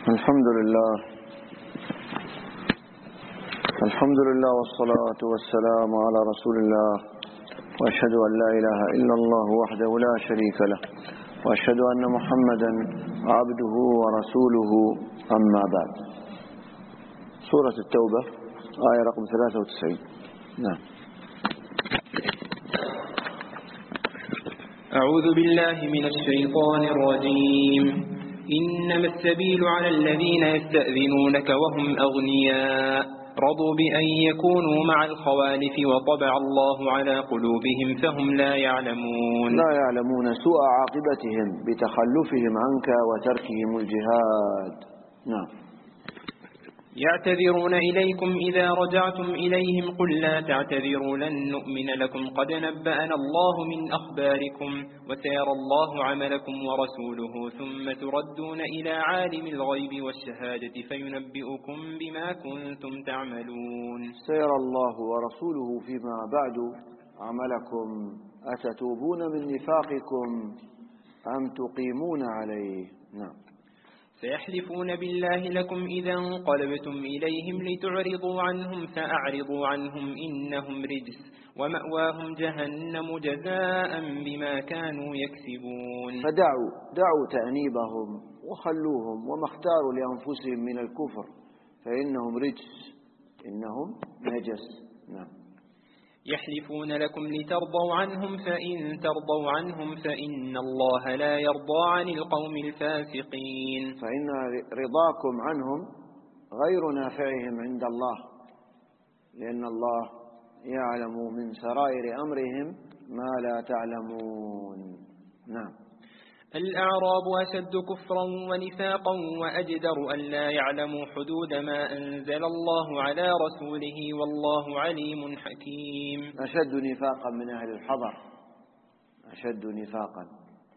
الحمد لله والصلاة والسلام على رسول الله، وأشهد أن لا إله إلا الله وحده لا شريك له، وأشهد أن محمدا عبده ورسوله، أما بعد. سورة التوبة آية رقم 93. نعم. أعوذ بالله من الشيطان الرجيم. إنما السبيل على الذين يستأذنونك وهم أغنياء رضوا بأن يكونوا مع الخوالف وطبع الله على قلوبهم فهم لا يعلمون سوء عاقبتهم بتخلفهم عنك وتركهم الجهاد. نعم. يعتذرون إليكم إذا رجعتم إليهم قل لا تعتذروا لن نؤمن لكم قد نبأنا الله من أخباركم وسيرى الله عملكم ورسوله ثم تردون إلى عالم الغيب والشهادة فينبئكم بما كنتم تعملون. سيرى الله ورسوله فيما بعد عملكم أتتوبون من نفاقكم أم تقيمون عليه. نعم. سيحلفون بالله لكم إذا انقلبتم إليهم لتعرضوا عنهم فأعرضوا عنهم إنهم رجس ومأواهم جهنم جزاء بما كانوا يكسبون. فدعوا تأنيبهم وخلوهم وما اختاروا لأنفسهم من الكفر فإنهم رجس، إنهم نجس. نعم. يحلفون لكم لترضوا عنهم فإن ترضوا عنهم فإن الله لا يرضى عن القوم الفاسقين. فإن رضاكم عنهم غير نافعهم عند الله، لأن الله يعلم من سرائر أمرهم ما لا تعلمون. نعم. الأعراب أشد كفرا ونفاقا وأجدر أن لا يعلموا حدود ما أنزل الله على رسوله والله عليم حكيم. أشد نفاقا من أهل الحضر، أشد نفاقا،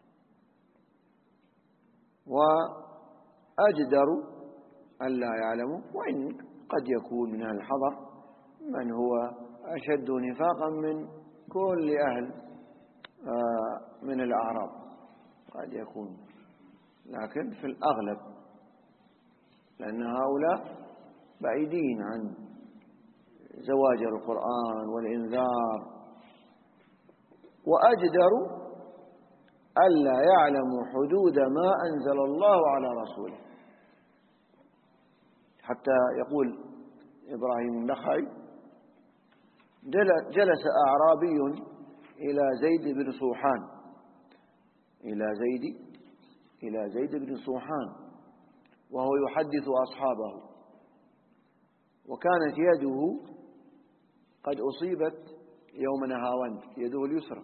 وأجدر أن لا يعلموا، وإن قد يكون من أهل الحضر من هو أشد نفاقا من كل أهل من الأعراب، قد يكون، لكن في الأغلب لأن هؤلاء بعيدين عن زواجر القرآن والإنذار، وأجدر ألا يعلموا حدود ما أنزل الله على رسوله. حتى يقول إبراهيم النخعي: جلس أعرابي إلى زيد بن صوحان، إلى زيد بن صوحان وهو يحدث أصحابه، وكانت يده قد أصيبت يوم نهاوند، يده اليسرى،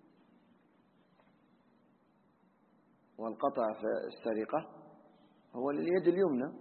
والقطع في السرقة هو اليد اليمنى.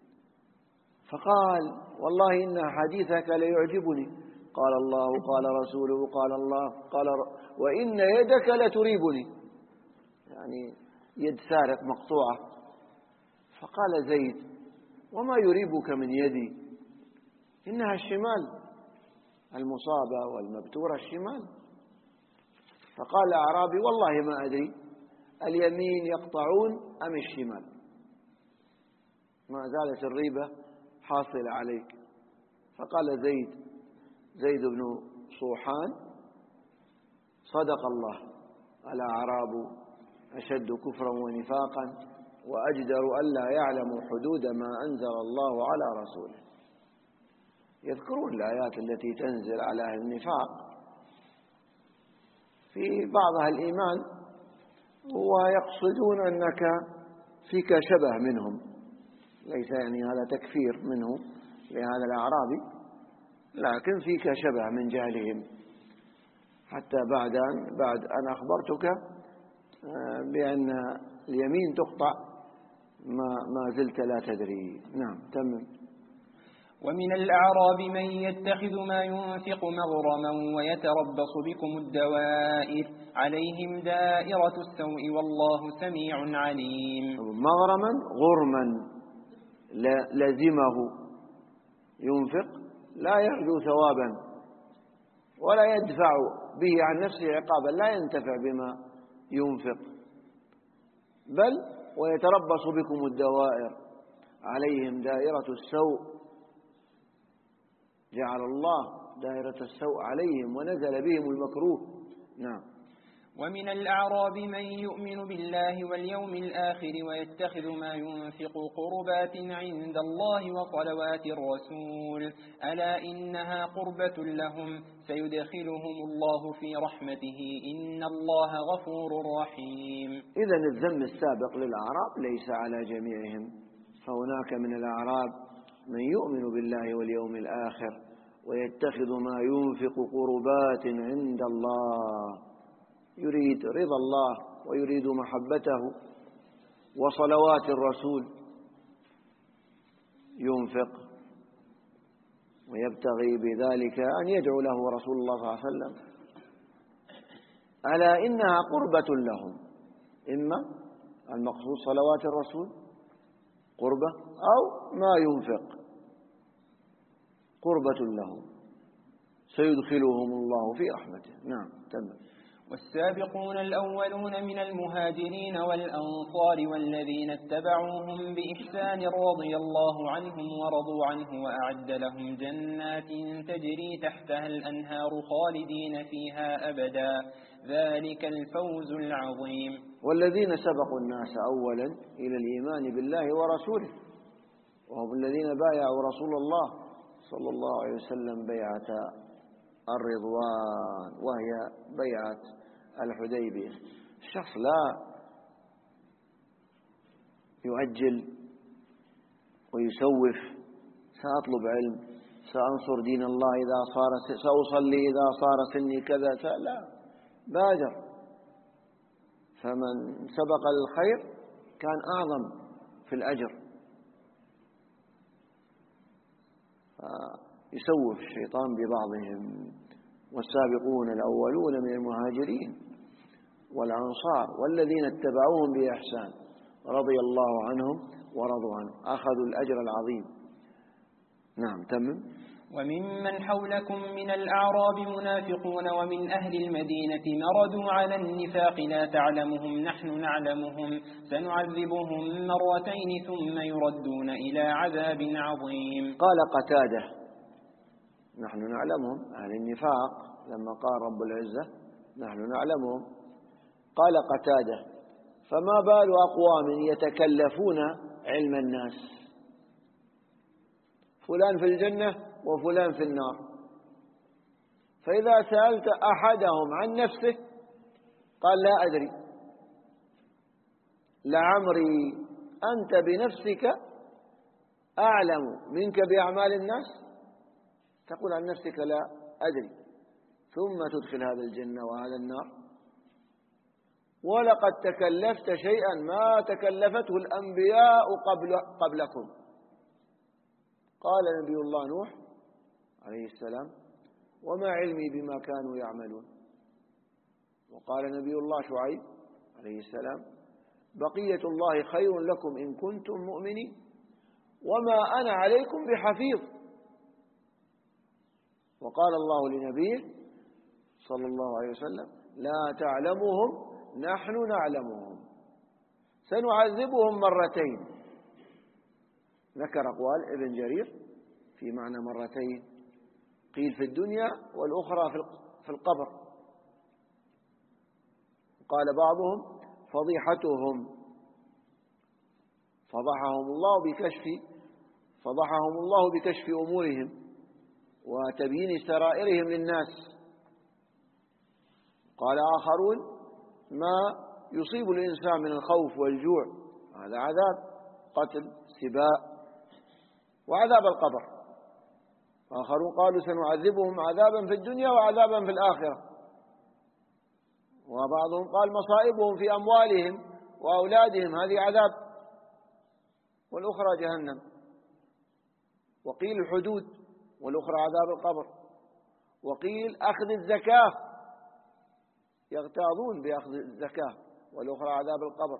فقال: والله إن حديثك ليعجبني، قال الله قال رسوله قال الله قال وإن يدك لتريبني، يعني يد سارق مقطوعة. فقال زيد: وما يريبك من يدي؟ إنها الشمال، المصابة والمبتورة الشمال. فقال الأعرابي: والله ما أدري اليمين يقطعون أم الشمال، ما زالت الريبة حاصلة عليك. فقال زيد بن صوحان: صدق الله، الأعراب أشد كفرا ونفاقا وأجدر ألا يعلموا حدود ما أنزل الله على رسوله. يذكرون الآيات التي تنزل على أهل النفاق، في بعضها الإيمان، ويقصدون أنك فيك شبه منهم، ليس يعني هذا تكفير منه لهذا الأعرابي، لكن فيك شبه من جهلهم، حتى بعد أن أخبرتك بأن اليمين تقطع ما زلت لا تدري. نعم. تمام. ومن الأعراب من يتخذ ما ينفق مغرما ويتربص بكم الدوائر عليهم دائرة السوء والله سميع عليم. مغرما غرما لزمه ينفق لا يرجو ثوابا ولا يدفع به عن نفسه عقابا، لا ينتفع بما ينفق، بل ويتربص بكم الدوائر، عليهم دائرة السوء، جعل الله دائرة السوء عليهم ونزل بهم المكروه. نعم. ومن الأعراب من يؤمن بالله واليوم الآخر ويتخذ ما ينفق قربات عند الله وصلوات الرسول ألا إنها قربة لهم سيدخلهم الله في رحمته إن الله غفور رحيم. إذن الذم السابق للأعراب ليس على جميعهم، فهناك من الأعراب من يؤمن بالله واليوم الآخر ويتخذ ما ينفق قربات عند الله، يريد رضا الله ويريد محبته، وصلوات الرسول ينفق ويبتغي بذلك أن يدعو له رسول الله صلى الله عليه وسلم. ألا إنها قربة لهم، إما المقصود صلوات الرسول قربة أو ما ينفق قربة لهم سيدخلهم الله في رحمته. نعم. تمام. والسابقون الأولون من المهاجرين والأنصار والذين اتبعوهم بإحسان رضي الله عنهم ورضوا عنه وأعد لهم جنات تجري تحتها الأنهار خالدين فيها أبدا ذلك الفوز العظيم. والذين سبقوا الناس أولا إلى الإيمان بالله ورسوله وهم الذين بايعوا رسول الله صلى الله عليه وسلم بيعة الرضوان وهي بيعة الحديبية. الشخص لا يؤجل ويسوف، سأطلب علم، سأنصر دين الله سأصلي إذا صار سني كذا، لا، بادر. فمن سبق للخير كان أعظم في الأجر. يسوف الشيطان ببعضهم. والسابقون الأولون من المهاجرين والأنصار والذين اتبعوهم بإحسان رضي الله عنهم ورضوا عنه أخذوا الأجر العظيم. نعم. تمم. وممن حولكم من الأعراب منافقون ومن أهل المدينة مردوا على النفاق لا تعلمهم نحن نعلمهم سنعذبهم مرتين ثم يردون إلى عذاب عظيم. قال قتادة نحن نعلمهم، أهل النفاق لما قال رب العزة نحن نعلمهم. قال قتادة فما بال أقوام يتكلفون علم الناس، فلان في الجنة وفلان في النار، فإذا سألت أحدهم عن نفسه قال لا أدري. لعمري أنت بنفسك أعلم منك بأعمال الناس، تقول عن نفسك لا أدري ثم تدخل هذا الجنة وهذا النار. ولقد تكلفت شيئا ما تكلفته الأنبياء قبلكم. قال نبي الله نوح عليه السلام وما علمي بما كانوا يعملون. وقال نبي الله شعيب عليه السلام بقية الله خير لكم إن كنتم مؤمنين وما أنا عليكم بحفيظ. وقال الله لنبيه صلى الله عليه وسلم لا تعلمهم نحن نعلمهم سنعذبهم مرتين. ذكر أقوال ابن جرير في معنى مرتين، قيل في الدنيا والأخرى في القبر. قال بعضهم فضيحتهم فضحهم الله بكشف أمورهم وتبيين سرائرهم للناس. قال آخرون ما يصيب الإنسان من الخوف والجوع هذا عذاب قتل سباء وعذاب القبر. آخرون قالوا سنعذبهم عذابا في الدنيا وعذابا في الآخرة. وبعضهم قال مصائبهم في أموالهم وأولادهم هذه عذاب والأخرى جهنم. وقيل الحدود والأخرى عذاب القبر. وقيل أخذ الزكاة يغتاظون بأخذ الزكاة والأخرى عذاب القبر.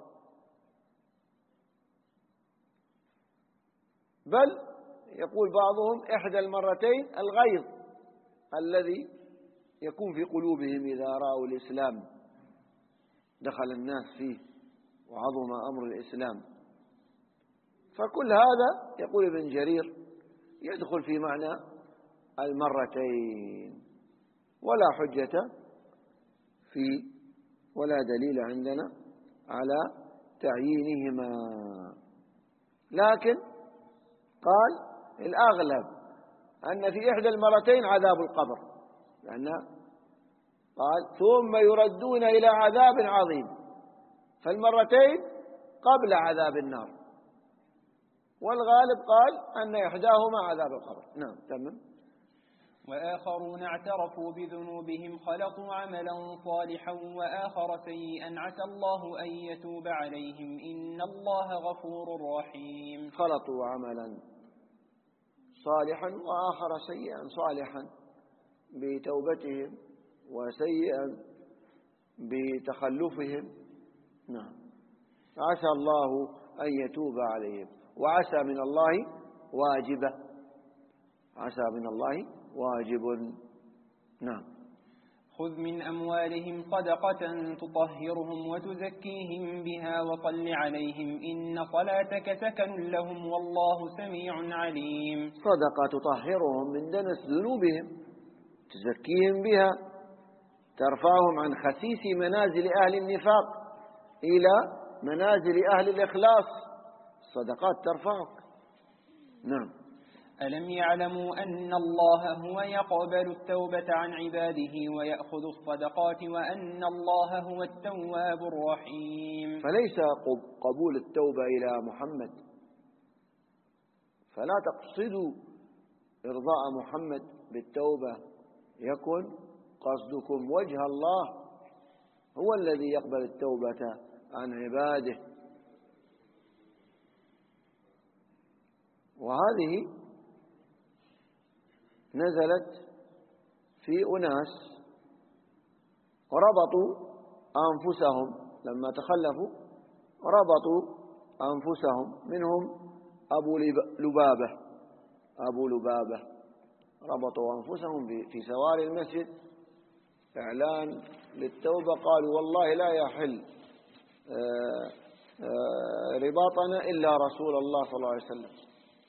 بل يقول بعضهم إحدى المرتين الغيظ الذي يكون في قلوبهم إذا رأوا الإسلام دخل الناس فيه وعظم أمر الإسلام فكل هذا يقول ابن جرير يدخل في معنى المرتين، ولا حجة في ولا دليل عندنا على تعيينهما. لكن قال الأغلب أن في إحدى المرتين عذاب القبر، لأن قال ثم يردون إلى عذاب عظيم، فالمرتين قبل عذاب النار، والغالب قال أن إحداهما عذاب القبر. نعم تمام. وآخرون اعترفوا بذنوبهم خلقوا عملا صالحا وآخر سيئا عسى الله أن يتوب عليهم إن الله غفور رحيم. خلطوا عملا صالحا وآخر سيئا، صالحا بتوبتهم وسيئا بتخلفهم. نعم. عسى الله أن يتوب عليهم، وعسى من الله واجبة، عسى من الله واجب. نعم. خذ من أموالهم صدقة تطهرهم وتزكيهم بها وصل عليهم إن صلاتك سكن لهم والله سميع عليم. صدقة تطهرهم من دنس ذنوبهم، تزكيهم بها، ترفعهم عن خسيس منازل أهل النفاق إلى منازل أهل الإخلاص. الصدقات ترفعك. نعم. ألم يعلموا أن الله هو يقبل التوبة عن عباده ويأخذ الصدقات وأن الله هو التواب الرحيم. فليس قبول التوبة إلى محمد، فلا تقصدوا إرضاء محمد بالتوبة، يكن قصدكم وجه الله، هو الذي يقبل التوبة عن عباده. وهذه نزلت في أناس ربطوا أنفسهم لما تخلفوا، ربطوا أنفسهم، منهم أبو لبابة ربطوا أنفسهم في سواري المسجد إعلان للتوبة، قالوا والله لا يحل رباطنا إلا رسول الله صلى الله عليه وسلم.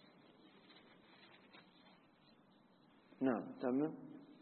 نعم تمام.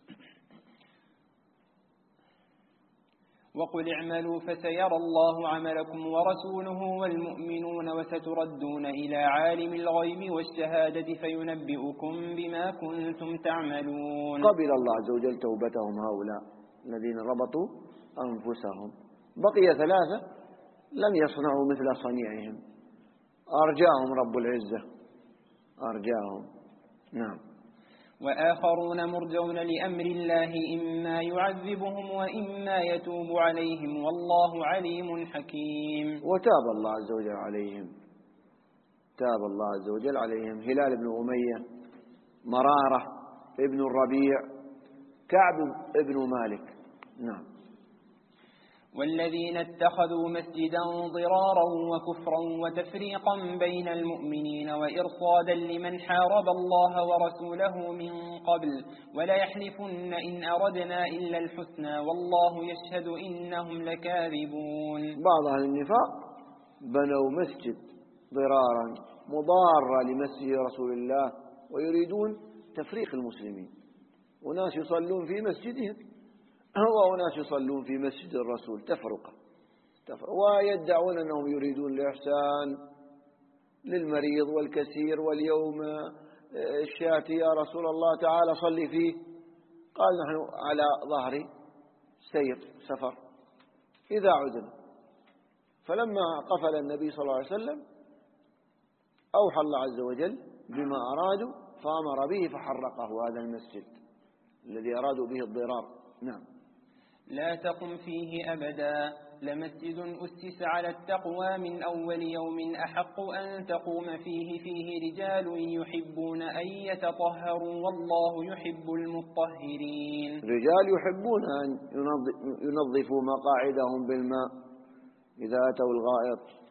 وقل اعملوا فسيرى الله عملكم ورسوله والمؤمنون وستردون إلى عالم الغيب والشهادة فينبئكم بما كنتم تعملون. قبل الله عز وجل توبتهم هؤلاء الذين ربطوا أنفسهم. بقي ثلاثة لم يصنعوا مثل صنيعهم، أرجاهم رب العزة، أرجاهم. نعم. وآخرون مرجون لأمر الله إما يعذبهم وإما يتوب عليهم والله عليم حكيم. وتاب الله عز وجل عليهم، تاب الله عز وجل عليهم. هلال بن أمية، مرارة ابن الربيع، كعب ابن مالك. نعم. والذين اتخذوا مسجدا ضرارا وكفرا وتفريقا بين المؤمنين وإرصادا لمن حارب الله ورسوله من قبل ولا يحلفن إن أردنا إلا الحسنى والله يشهد إنهم لكاذبون. بعض أهل النفاق بنوا مسجد ضرارا مضارا لمسجد رسول الله ويريدون تفريق المسلمين، وناس يصلون في مسجدهم وناس يصلون في مسجد الرسول، تفرقة ويدعون أنهم يريدون الإحسان للمريض والكسير واليوم الشاتي يا رسول الله تعالى صلي فيه. قال نحن على ظهر سفر إذا عدنا. فلما قفل النبي صلى الله عليه وسلم أوحى الله عز وجل بما أرادوا فأمر به فحرقه هذا المسجد الذي أرادوا به الضرار. نعم. لا تقم فيه أبدا لمسجد أسس على التقوى من أول يوم أحق أن تقوم فيه رجال يحبون أن يتطهروا والله يحب المطهرين. رجال يحبون أن ينظفوا مقاعدهم بالماء إذا أتوا الغائط.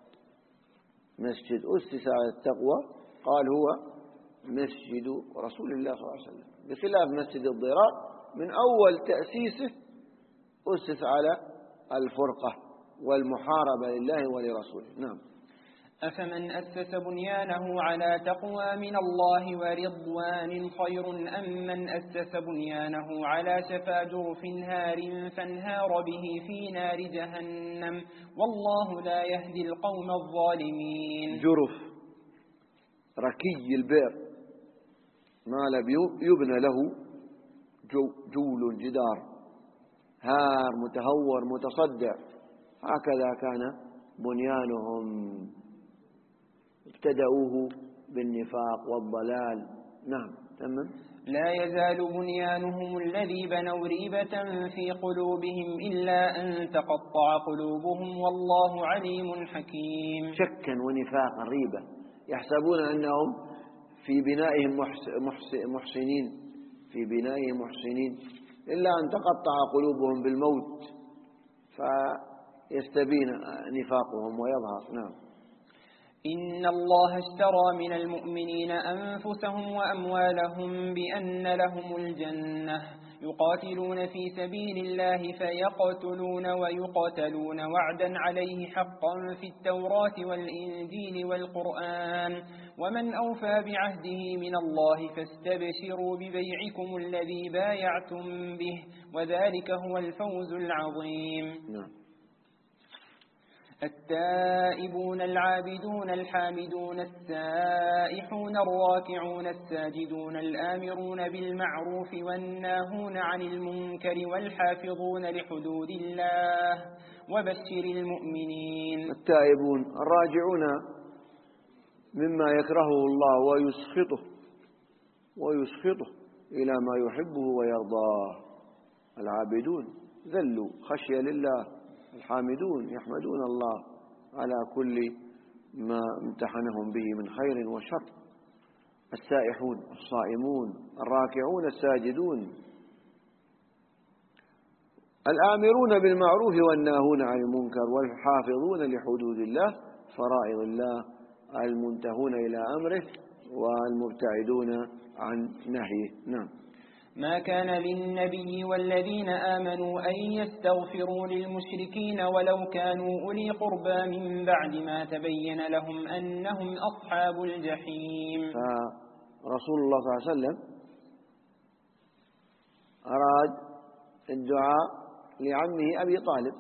مسجد أسس على التقوى قال هو مسجد رسول الله صلى الله عليه وسلم، بخلاف مسجد الضرار من أول تأسيسه أسس على الفرقة والمحاربة لله ولرسوله. نعم. أفمن أسس بنيانه على تقوى من الله ورضوان خير أم من أسس بنيانه على شفا جرف هار فانهار به في نار جهنم والله لا يهدي القوم الظالمين. جرف ركي البئر ما لم يبنى له جول جدار، هار متهور متصدع، هكذا كان بنيانهم، ابتدأوه بالنفاق والضلال. نعم تمام. لا يزال بنيانهم الذي بنوا ريبة في قلوبهم إلا أن تقطع قلوبهم والله عليم حكيم. شكا ونفاقا ريبة، يحسبون أنهم في بنائهم محسنين، في بنائهم محسنين، إلا أن تقطع قلوبهم بالموت فيستبين نفاقهم ويظهر. نعم. إن الله اشترى من المؤمنين أنفسهم وأموالهم بأن لهم الجنة يقاتلون في سبيل الله فيقتلون ويقتلون وعدا عليه حقا في التوراة والإنجيل والقرآن ومن أوفى بعهده من الله فاستبشروا ببيعكم الذي بايعتم به وذلك هو الفوز العظيم. نعم. التائبون العابدون الحامدون السائحون الراكعون الساجدون الآمرون بالمعروف والناهون عن المنكر والحافظون لحدود الله وبشر المؤمنين. التائبون الراجعون مما يكرهه الله ويسخطه إلى ما يحبه ويرضاه. العابدون ذلوا خشية لله، الحامدون يحمدون الله على كل ما امتحنهم به من خير وشر. السائحون الصائمون الراكعون الساجدون الآمرون بالمعروف والناهون عن المنكر والحافظون لحدود الله فرائض الله المنتهون إلى أمره والمبتعدون عن نهيه. نعم. ما كان للنبي والذين آمنوا أن يستغفروا للمشركين ولو كانوا أولي قربى من بعد ما تبين لهم أنهم أصحاب الجحيم. فرسول الله صلى الله عليه وسلم أراد الدعاء لعمه أبي طالب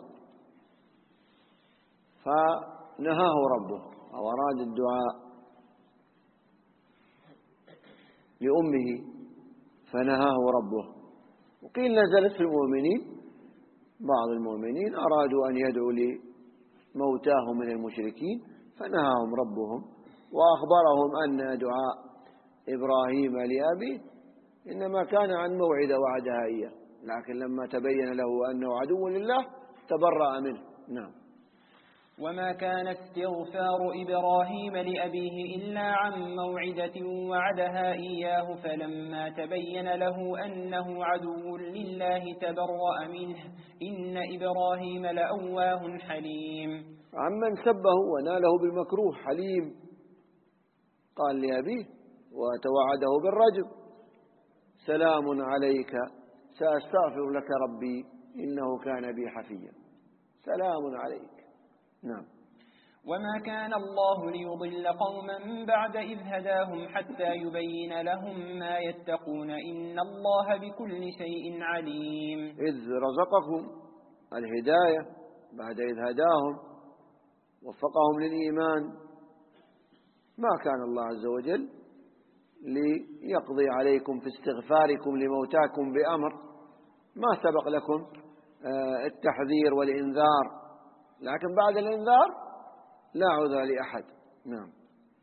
فنهاه ربه، أو أراد الدعاء لأمه فنهاه ربه. وقيل نزلت في المؤمنين، بعض المؤمنين أرادوا أن يدعوا لموتاهم من المشركين فنهاهم ربهم وأخبرهم أن دعاء إبراهيم لأبيه إنما كان عن موعد وعدها إياه، لكن لما تبين له أنه عدو لله تبرأ منه. نعم. وما كان استغفار إبراهيم لأبيه إلا عن موعدة وعدها إياه فلما تبين له أنه عدو لله تبرأ منه إن إبراهيم لأواه حليم. عمن سبه وناله بالمكروه حليم، قال لأبيه وتوعده بالرجم: سلام عليك سأستغفر لك ربي إنه كان بي حفيا. سلام عليك. نعم. وما كان الله ليضل قوما بعد إذ هداهم حتى يبين لهم ما يتقون إن الله بكل شيء عليم. إذ رزقكم الهداية بعد إذ هداهم وفقهم للإيمان، ما كان الله عز وجل ليقضي عليكم في استغفاركم لموتاكم بأمر، ما سبق لكم التحذير والإنذار، لكن بعد الإنذار لا عذر لأحد. نعم.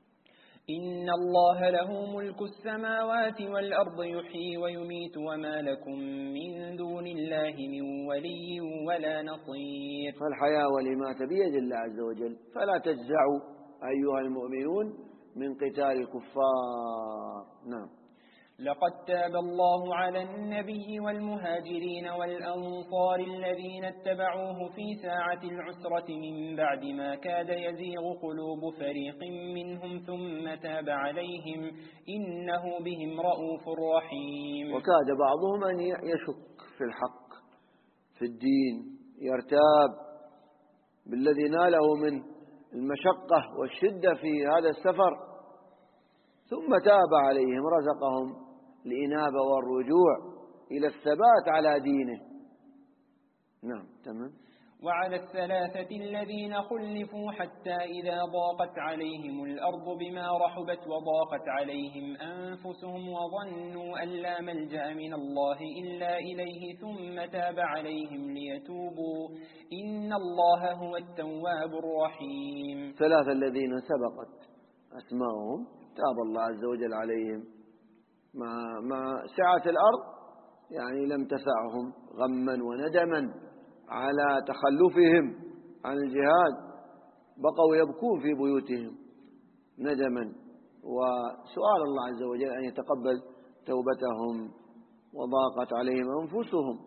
إن الله له ملك السماوات والأرض يحيي ويميت وما لكم من دون الله من ولي ولا نصير. فالحياة والإماتة بيد الله عز وجل، فلا تجزعوا أيها المؤمنون من قتال الكفار. نعم. لقد تاب الله على النبي والمهاجرين والأنصار الذين اتبعوه في ساعة العسرة من بعد ما كاد يزيغ قلوب فريق منهم ثم تاب عليهم إنه بهم رؤوف رحيم. وكاد بعضهم أن يشك في الحق في الدين، يرتاب بالذي ناله من المشقة والشدة في هذا السفر، ثم تاب عليهم رزقهم الإنابة والرجوع إلى الثبات على دينه. نعم تمام. وعلى الثلاثة الذين خلفوا حتى إذا ضاقت عليهم الأرض بما رحبت وضاقت عليهم أنفسهم وظنوا أن لا ملجأ من الله إلا إليه ثم تاب عليهم ليتوبوا إن الله هو التواب الرحيم. ثلاثة الذين سبقت أسماؤهم تاب الله عز وجل عليهم مع سعة الأرض، يعني لم تسعهم غما وندما على تخلفهم عن الجهاد، بقوا يبكون في بيوتهم ندما وسؤال الله عز وجل أن يتقبل توبتهم، وضاقت عليهم أنفسهم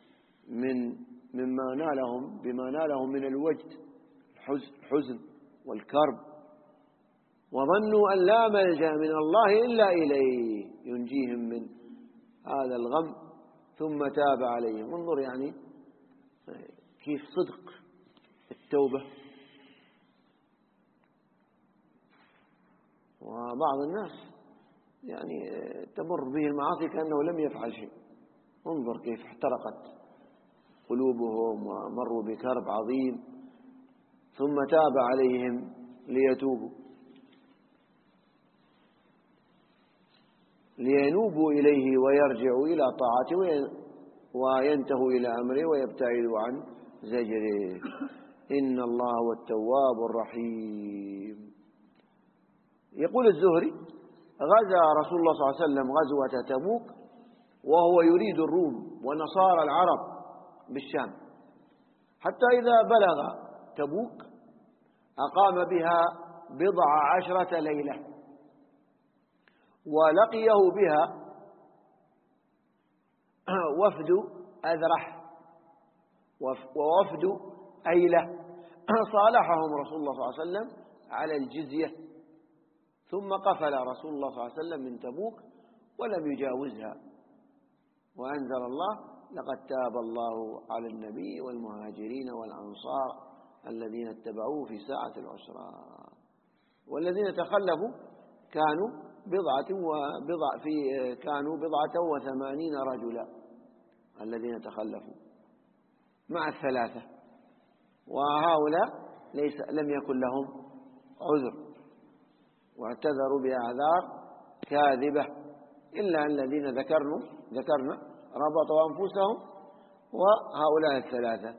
بما نالهم من الوجد الحزن والكرب، وظنوا أن لا ملجأ من الله إلا إليه ينجيهم من هذا الغم ثم تاب عليهم. انظر يعني كيف صدق التوبة. وبعض الناس يعني تمر به المعاصي كأنه لم يفعل شيء، انظر كيف احترقت قلوبهم ومروا بكرب عظيم ثم تاب عليهم ليتوبوا لينوبوا إليه ويرجعوا إلى طاعته وينتهوا إلى أمره ويبتعدوا عن زجره. إن الله هو التواب الرحيم. يقول الزهري: غزا رسول الله صلى الله عليه وسلم غزوة تبوك وهو يريد الروم ونصارى العرب بالشام، حتى إذا بلغ تبوك أقام بها 10 ليلة، ولقيه بها وفد أذرح ووفد أيلة، صالحهم رسول الله صلى الله عليه وسلم على الجزية، ثم قفل رسول الله صلى الله عليه وسلم من تبوك ولم يجاوزها، وأنزل الله: لقد تاب الله على النبي والمهاجرين والأنصار الذين اتبعوه في ساعة العسرة. والذين تخلفوا كانوا كانوا 80 رجلا الذين تخلفوا مع الثلاثة، وهؤلاء لم يكن لهم عذر واعتذروا بأعذار كاذبة، إلا الذين ذكرنا ربطوا أنفسهم وهؤلاء الثلاثة.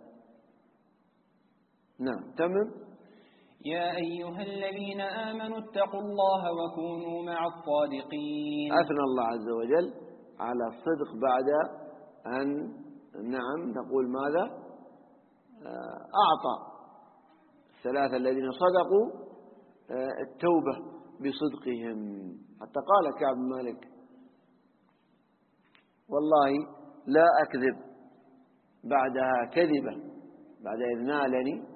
نعم تمام. يا أيها الذين آمنوا اتقوا الله وكونوا مع الصادقين. أثنى الله عز وجل على الصدق بعد أن نقول ماذا؟ أعطى الثلاثة الذين صدقوا التوبة بصدقهم، حتى قال كعب بن مالك: والله لا أكذب بعدها كذبة، بعد إذ نالني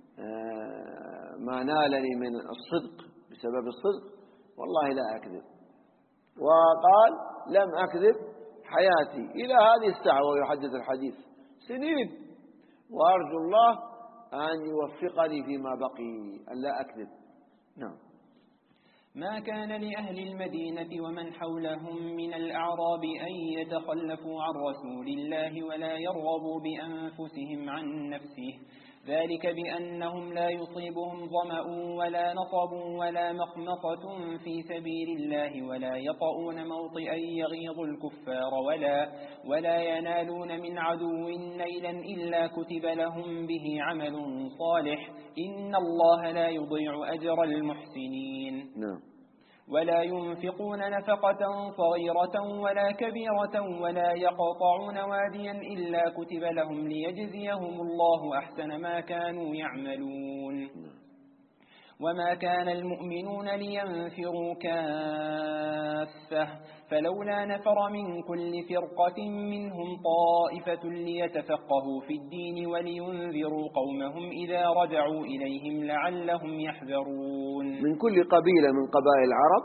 ما نالني من الصدق بسبب الصدق، والله لا أكذب. وقال: لم أكذب حياتي إلى هذه الساعة، ويحدث الحديث سنين، وأرجو الله أن يوفقني فيما بقي أن لا أكذب. نعم. ما كان لأهل المدينة ومن حولهم من الأعراب أن يتخلفوا عن رسول الله ولا يرغبوا بأنفسهم عن نفسه، ذلك بأنهم لا يصيبهم ظمأ ولا نصب ولا مخمصة في سبيل الله ولا يطؤون موطئا يغيظ الكفار ولا ينالون من عدو نيلا إلا كتب لهم به عمل صالح، إن الله لا يضيع أجر المحسنين. ولا ينفقون نفقة صغيرة ولا كبيرة ولا يقطعون واديا إلا كتب لهم ليجزيهم الله أحسن ما كانوا يعملون. وما كان المؤمنون لينفروا كافة، فلولا نفر من كل فرقة منهم طائفة ليتفقهوا في الدين ولينذروا قومهم إذا رجعوا إليهم لعلهم يحذرون. من كل قبيلة من قبائل العرب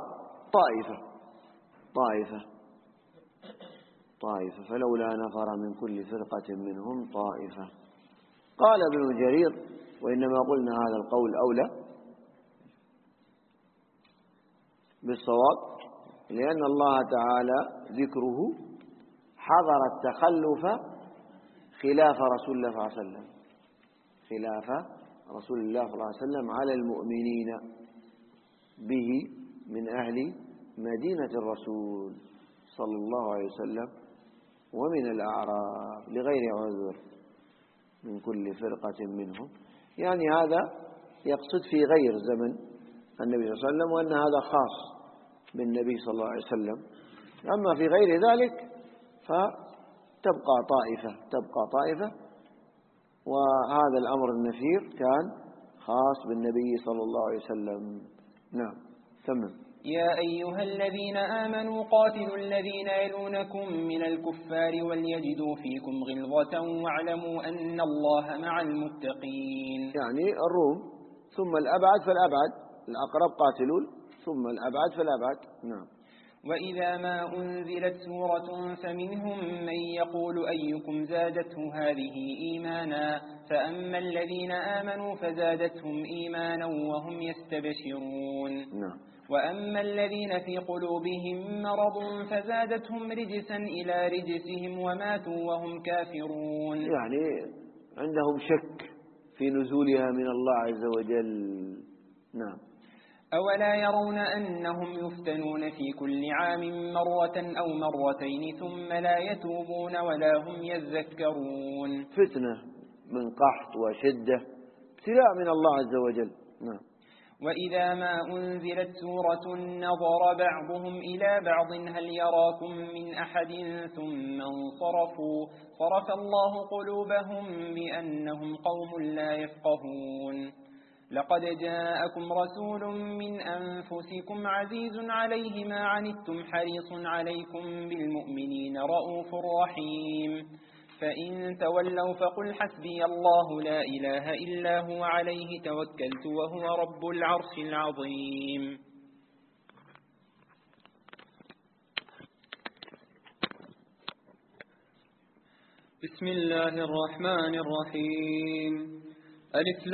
طائفة، فلولا نفر من كل فرقة منهم طائفة. قال ابن جرير: وإنما قلنا هذا القول أولى بالصواب، لأن الله تعالى ذكره حضر التخلف خلاف رسول الله صلى الله عليه وسلم، خلاف رسول الله صلى الله عليه وسلم على المؤمنين به من أهل مدينة الرسول صلى الله عليه وسلم ومن الأعراب لغير عذر من كل فرقة منهم. يعني هذا يقصد في غير زمن النبي صلى الله عليه وسلم، وأن هذا خاص بالنبي صلى الله عليه وسلم. أما في غير ذلك فتبقى طائفة، وهذا الأمر النفير كان خاص بالنبي صلى الله عليه وسلم. نعم، تمام. يا أيها الذين آمنوا قاتلوا الذين يلونكم من الكفار وليجدوا فيكم غلظة واعلموا أن الله مع المتقين. يعني الروم ثم الأبعد فالأبعد، الأقرب قاتلون ثم الأبعد فالأبعد. نعم. وإذا ما أنزلت سورة فمنهم من يقول أيكم زادته هذه إيمانا فأما الذين آمنوا فزادتهم إيمانا وهم يستبشرون. نعم. وأما الذين في قلوبهم مرض فزادتهم رجسا إلى رجسهم وماتوا وهم كافرون. يعني عندهم شك في نزولها من الله عز وجل. نعم. أولا يرون أنهم يفتنون في كل عام مرة أو مرتين ثم لا يتوبون ولا هم يذكرون. فتنة من قحط وشدة، ابتلاء من الله عز وجل. نعم. وإذا ما أنزلت سورة نظر بعضهم إلى بعض هل يراكم من أحد ثم انصرفوا صرف الله قلوبهم بأنهم قوم لا يفقهون. لقد جاءكم رسول من أنفسكم عزيز عليه ما عنتم حريص عليكم بالمؤمنين رؤوف رحيم. فإن تولوا فقل حسبي الله لا إله إلا هو عليه توكلت وهو رب العرش العظيم. بسم الله الرحمن الرحيم. ألف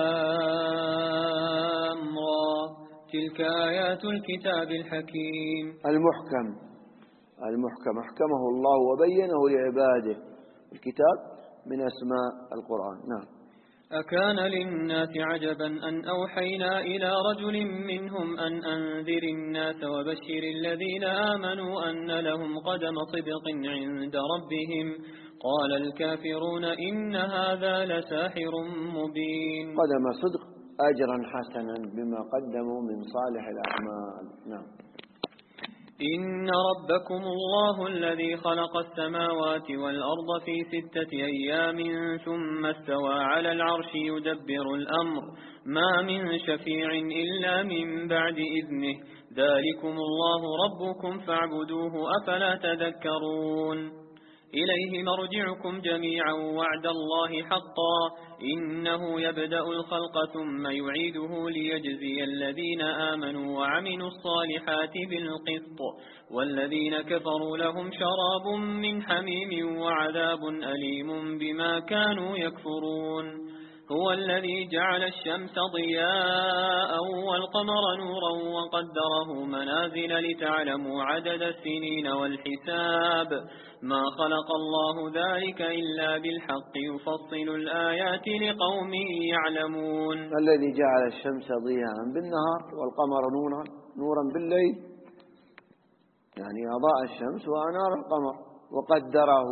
لام را تلك آيات الكتاب الحكيم. المحكم أحكمه الله وبينه لعباده. الكتاب من أسماء القرآن. نعم. أكان للناس عجبا أن أوحينا إلى رجل منهم أن أنذر الناس وبشر الذين آمنوا أن لهم قدم صدق عند ربهم قال الكافرون إن هذا لساحر مبين. قدم صدق أجرا حسنا بما قدموا من صالح الأعمال. نعم. إن ربكم الله الذي خلق السماوات والأرض في 6 أيام ثم استوى على العرش يدبر الأمر ما من شفيع إلا من بعد إذنه ذلكم الله ربكم فاعبدوه أفلا تذكرون. إليه مرجعكم جميعا وعد الله حقا إنه يبدأ الخلق ثم يعيده ليجزي الذين آمنوا وعملوا الصالحات بالقسط والذين كفروا لهم شراب من حميم وعذاب أليم بما كانوا يكفرون. هو الذي جعل الشمس ضياء والقمر نورا وقدره منازل لتعلموا عدد السنين والحساب ما خلق الله ذلك إلا بالحق يفصل الآيات لقوم يعلمون. الذي جعل الشمس ضياء بالنهار والقمر نورا بالليل، يعني أضاء الشمس وأنار القمر وقدره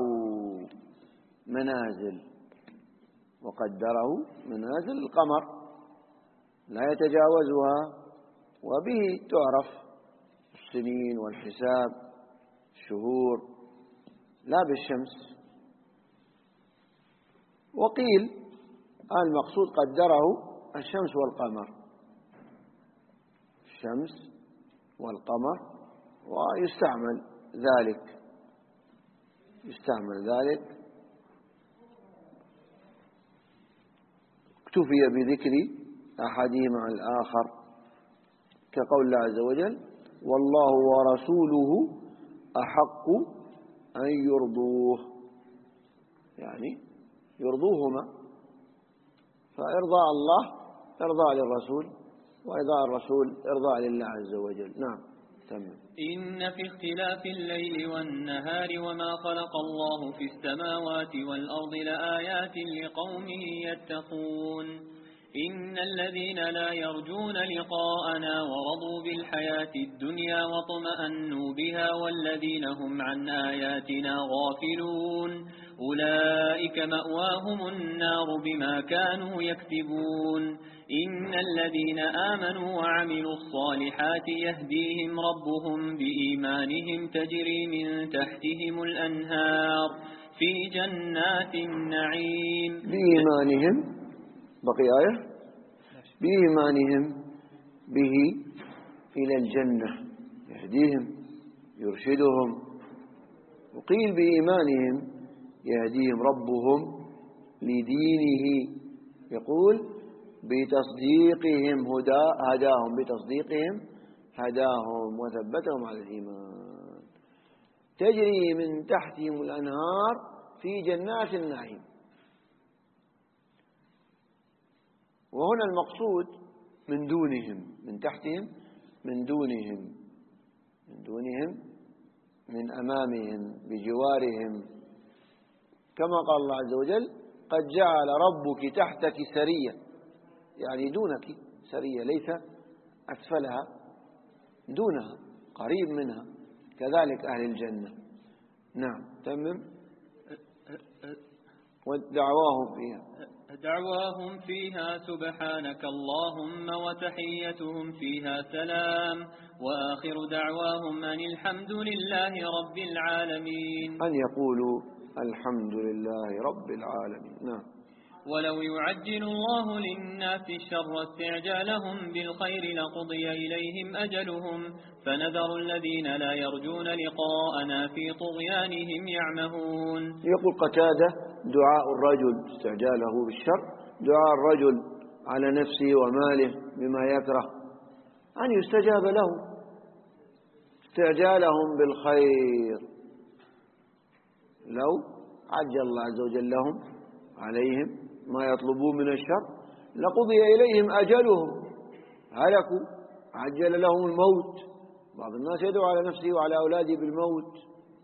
منازل القمر لا يتجاوزها، وبه تعرف السنين والحساب الشهور لا بالشمس. وقيل المقصود قدره الشمس والقمر ويستعمل ذلك اكتفي بذكر أحدهما عن الآخر كقول الله عز وجل والله ورسوله أحق أن يرضوه، يعني يرضوهما، فإرضاء الله إرضاء للرسول وإرضاء الرسول إرضاء لله عز وجل. نعم. تمام. إن في اختلاف الليل والنهار وما خلق الله في السماوات والأرض لآيات لقوم يتقون إن الذين لا يرجون لقاءنا ورضوا بالحياة الدنيا واطمأنوا بها والذين هم عن آياتنا غافلون أولئك مأواهم النار بما كانوا يكسبون إن الذين آمنوا وعملوا الصالحات يهديهم ربهم بإيمانهم تجري من تحتهم الأنهار في جنات النعيم. بإيمانهم، بقي آية، بإيمانهم به إلى الجنة يهديهم يرشدهم، وقيل بإيمانهم يهديهم ربهم لدينه، يقول بتصديقهم هداهم، بتصديقهم هداهم وثبتهم على الإيمان، تجري من تحتهم الأنهار في جنات النعيم. وهنا المقصود من دونهم، من تحتهم، من دونهم، من دونهم، من أمامهم، بجوارهم، كما قال الله عز وجل قد جعل ربك تحتك سريا، يعني دونك سرية، ليس أسفلها، دونها، قريب منها، كذلك أهل الجنة. نعم، تمم. دعواهم فيها سبحانك اللهم وتحيتهم فيها سلام وآخر دعواهم أن الحمد لله رب العالمين، أن يقولوا الحمد لله رب العالمين. نعم. ولو يعجل الله للناس الشر استعجالهم بالخير لقضي إليهم أجلهم فنذر الذين لا يرجون لقاءنا في طغيانهم يعمهون. يقول قتادة دعاء الرجل استعجاله بالشر، دعاء الرجل على نفسه وماله بما يكره أن يستجاب له، استعجالهم بالخير لو عجل الله عز وجل لهم عليهم ما يطلبون من الشر لقضي إليهم أجلهم، هلكوا، عجل لهم الموت. بعض الناس يدعو على نفسه وعلى أولاده بالموت.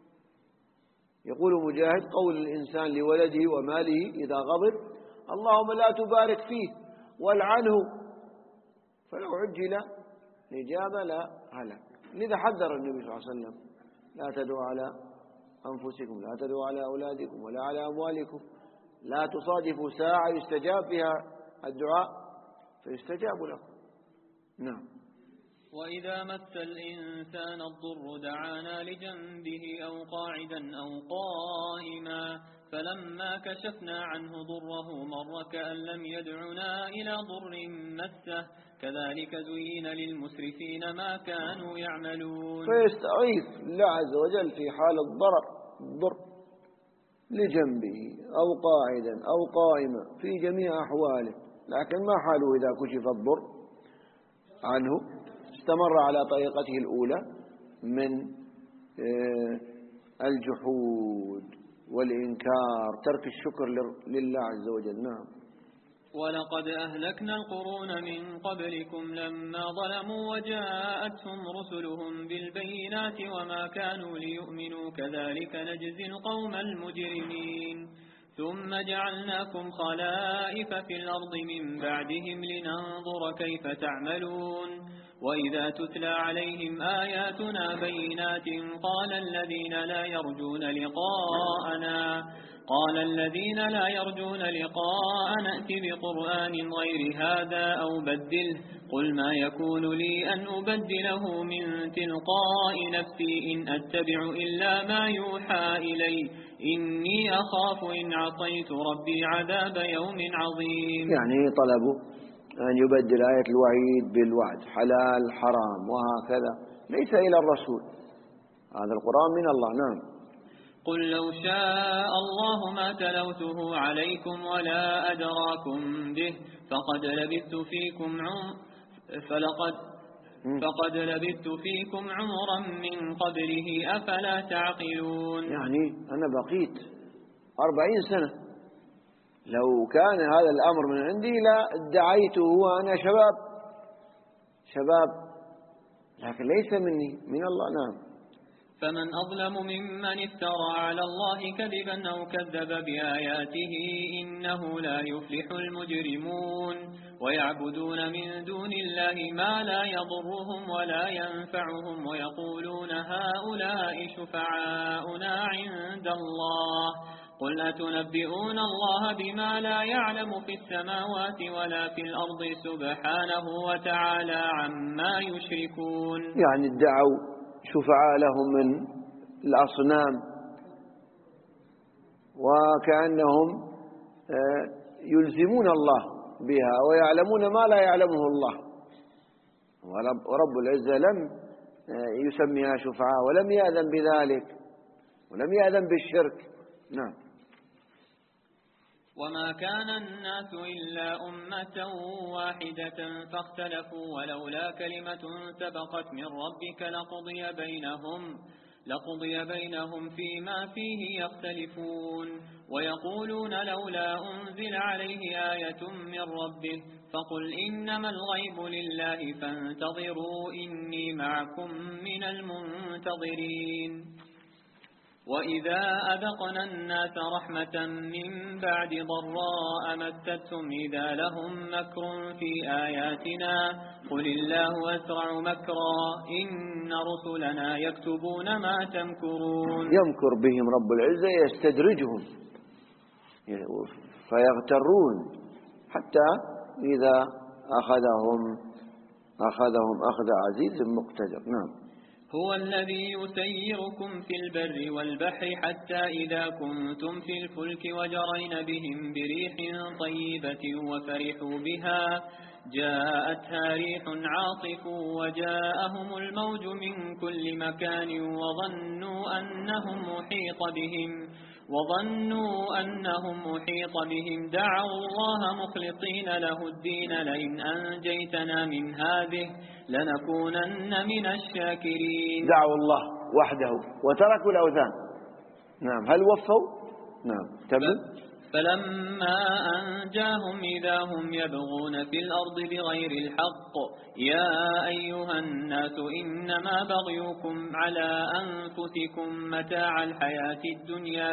يقول مجاهد قول الإنسان لولده وماله إذا غضب اللهم لا تبارك فيه والعنه، فلو عجل الإجابة لا هلك. لذا حذر النبي صلى الله عليه وسلم لا تدعوا على أنفسكم، لا تدعوا على أولادكم ولا على أموالكم، لا تصادفوا ساعة يستجاب فيها الدعاء فيستجاب لكم. نعم. وإذا مس الإنسان الضر دعانا لجنبه أو قاعدا أو قائما فلما كشفنا عنه ضره مر كأن لم يدعنا إلى ضر مسه كذلك زين للمسرفين ما كانوا يعملون. فيستعيذ الله عز وجل في حال الضر لجنبه أو قاعدا أو قائما في جميع أحواله، لكن ما حاله إذا كشف الضر عنه؟ استمر على طريقته الأولى من الجحود والإنكار، ترك الشكر لله عز وجل. نعم. ولقد أهلكنا القرون من قبلكم لما ظلموا وجاءتهم رسلهم بالبينات وما كانوا ليؤمنوا كذلك نجزي القوم المجرمين. ثم جعلناكم خلائف في الأرض من بعدهم لننظر كيف تعملون. وإذا تتلى عليهم آياتنا بينات قال الذين لا يرجون لقاءنا ائت بقرآن غير هذا أو بدله قل ما يكون لي أن أبدله من تلقاء نفسي إن أتبع إلا ما يوحى إلي إني أخاف إن عصيت ربي عذاب يوم عظيم. يعني طلبوا أن يبدل آية الوعيد بالوعد، حلال حرام وهكذا، ليس إلى الرسول، هذا القرآن من الله. نعم. قل لو شاء الله ما تلوته عليكم ولا أدراكم به فقد لبثت فيكم عمرا من قبله أفلا تعقلون. يعني أنا بقيت 40 سنة، لو كان هذا الأمر من عندي لا ادعيته وأنا شباب لكن ليس مني، من الله. نعم. فمن أظلم ممن افترى على الله كذبا أو كذب بآياته إنه لا يفلح المجرمون ويعبدون من دون الله ما لا يضرهم ولا ينفعهم ويقولون هؤلاء شفعاؤنا عند الله قل أتنبئون الله بما لا يعلم في السماوات ولا في الأرض سبحانه وتعالى عما يشركون. يعني ادعوا شفعاء لهم من الأصنام وكأنهم يلزمون الله بها ويعلمون ما لا يعلمه الله، ورب العزة لم يسميها شفعاء ولم يأذن بذلك ولم يأذن بالشرك. نعم. وما كان الناس إلا أمة واحدة فاختلفوا ولولا كلمة سبقت من ربك لقضي بينهم فيما فيه يختلفون ويقولون لولا أنزل عليه آية من ربه فقل إنما الغيب لله فانتظروا إني معكم من المنتظرين. وإذا أذقنا الناس رحمة من بعد ضراء مستهم إذا لهم مكر في آياتنا قل الله أسرع مكرا إن رسلنا يكتبون ما تمكرون. يمكر بهم رب العزة يستدرجهم فيغترون حتى إذا أخذهم أخذ عزيز مقتدر. نعم. هو الذي يسيركم في البر والبحر حتى إذا كنتم في الفلك وجرين بهم بريح طيبة وفرحوا بها جاءتها ريح عاصف وجاءهم الموج من كل مكان وظنوا أنهم محيط بهم دعوا الله مخلصين له الدين لئن أنجيتنا من هذه لنكونن من الشاكرين. دعوا الله وحده وتركوا الأوثان. نعم. هل وفوا؟ نعم. تمام. فلما أنجاهم إذا هم يبغون في الأرض بغير الحق يا أيها الناس إنما بغيكم على أنفسكم متاع الحياة الدنيا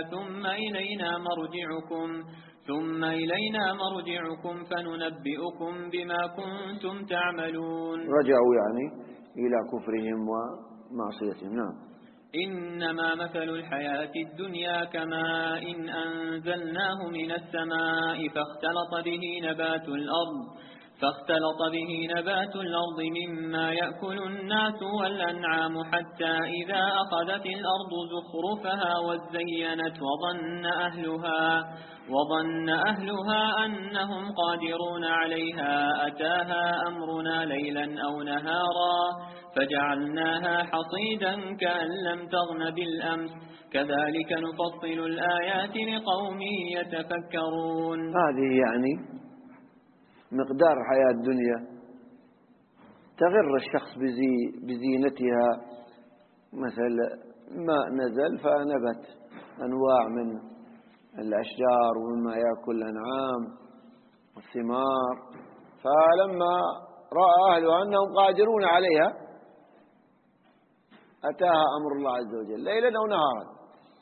ثم إلينا مرجعكم فننبئكم بما كنتم تعملون. رجعوا يعني إلى كفرهم ومعصيتهم. نعم. إنما مثل الحياة الدنيا كماء إن أنزلناه من السماء فاختلط به نبات الأرض مما يأكل الناس والأنعام حتى إذا أخذت الأرض زخرفها وزينت وظن أهلها أنهم قادرون عليها أتاها أمرنا ليلا أو نهارا فجعلناها حصيدا كأن لم تغن بالأمس كذلك نفصل الآيات لقوم يتفكرون. هذه يعني مقدار الحياة الدنيا تغر الشخص بزينتها. مثل ماء نزل فنبت أنواع من الأشجار ومما يأكل الأنعام والثمار، فلما رأى أهلها أنهم قادرون عليها أتاها أمر الله عز وجل ليلا أو نهارا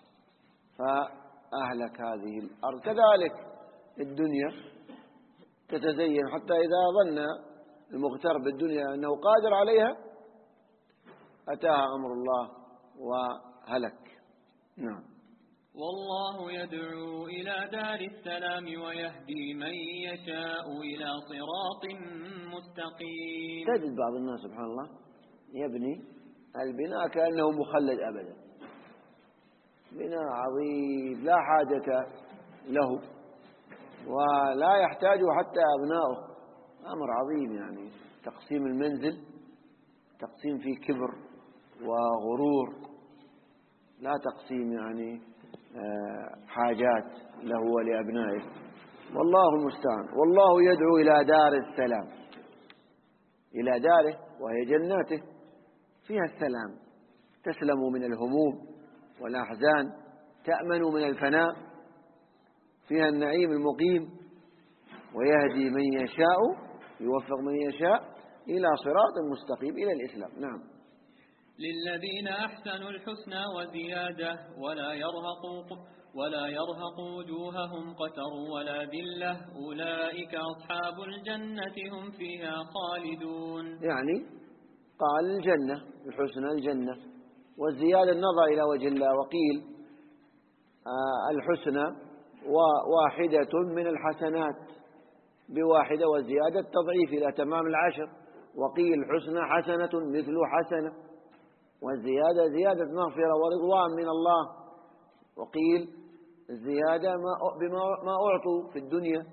فأهلك هذه الأرض. كذلك الدنيا تتزين حتى إذا ظن المغتر بالدنيا أنه قادر عليها أتاها أمر الله وهلك. نعم. والله يدعو إلى دار السلام ويهدي من يشاء إلى صراط مستقيم. تجد بعض الناس سبحان الله يبني البناء كأنه مخلد أبدا، بناء عظيم لا حاجة له ولا يحتاج حتى أبناؤه. أمر عظيم يعني تقسيم المنزل تقسيم فيه كبر وغرور، لا تقسيم يعني حاجات له ولأبنائه. والله المستعان. والله يدعو إلى دار السلام، إلى داره وهي جناته فيها السلام، تسلم من الهموم والأحزان، تأمن من الفناء، فيها النعيم المقيم، ويهدي من يشاء يوفق من يشاء إلى صراط مستقيم إلى الإسلام. نعم. للذين أحسنوا الحسنى وزيادة ولا يرهق وجوههم قتر ولا ذلة أولئك أصحاب الجنة هم فيها خالدون. يعني قال الجنة الحسنى الجنة، والزيادة النظر إلى وجه الله، وقيل الحسنى واحدة من الحسنات بواحدة، والزيادة التضعيف إلى تمام العشر، وقيل الحسنى حسنة مثل حسنة، والزيادة زيادة مغفرة ورضوان من الله، وقيل الزيادة بما أعطوا في الدنيا،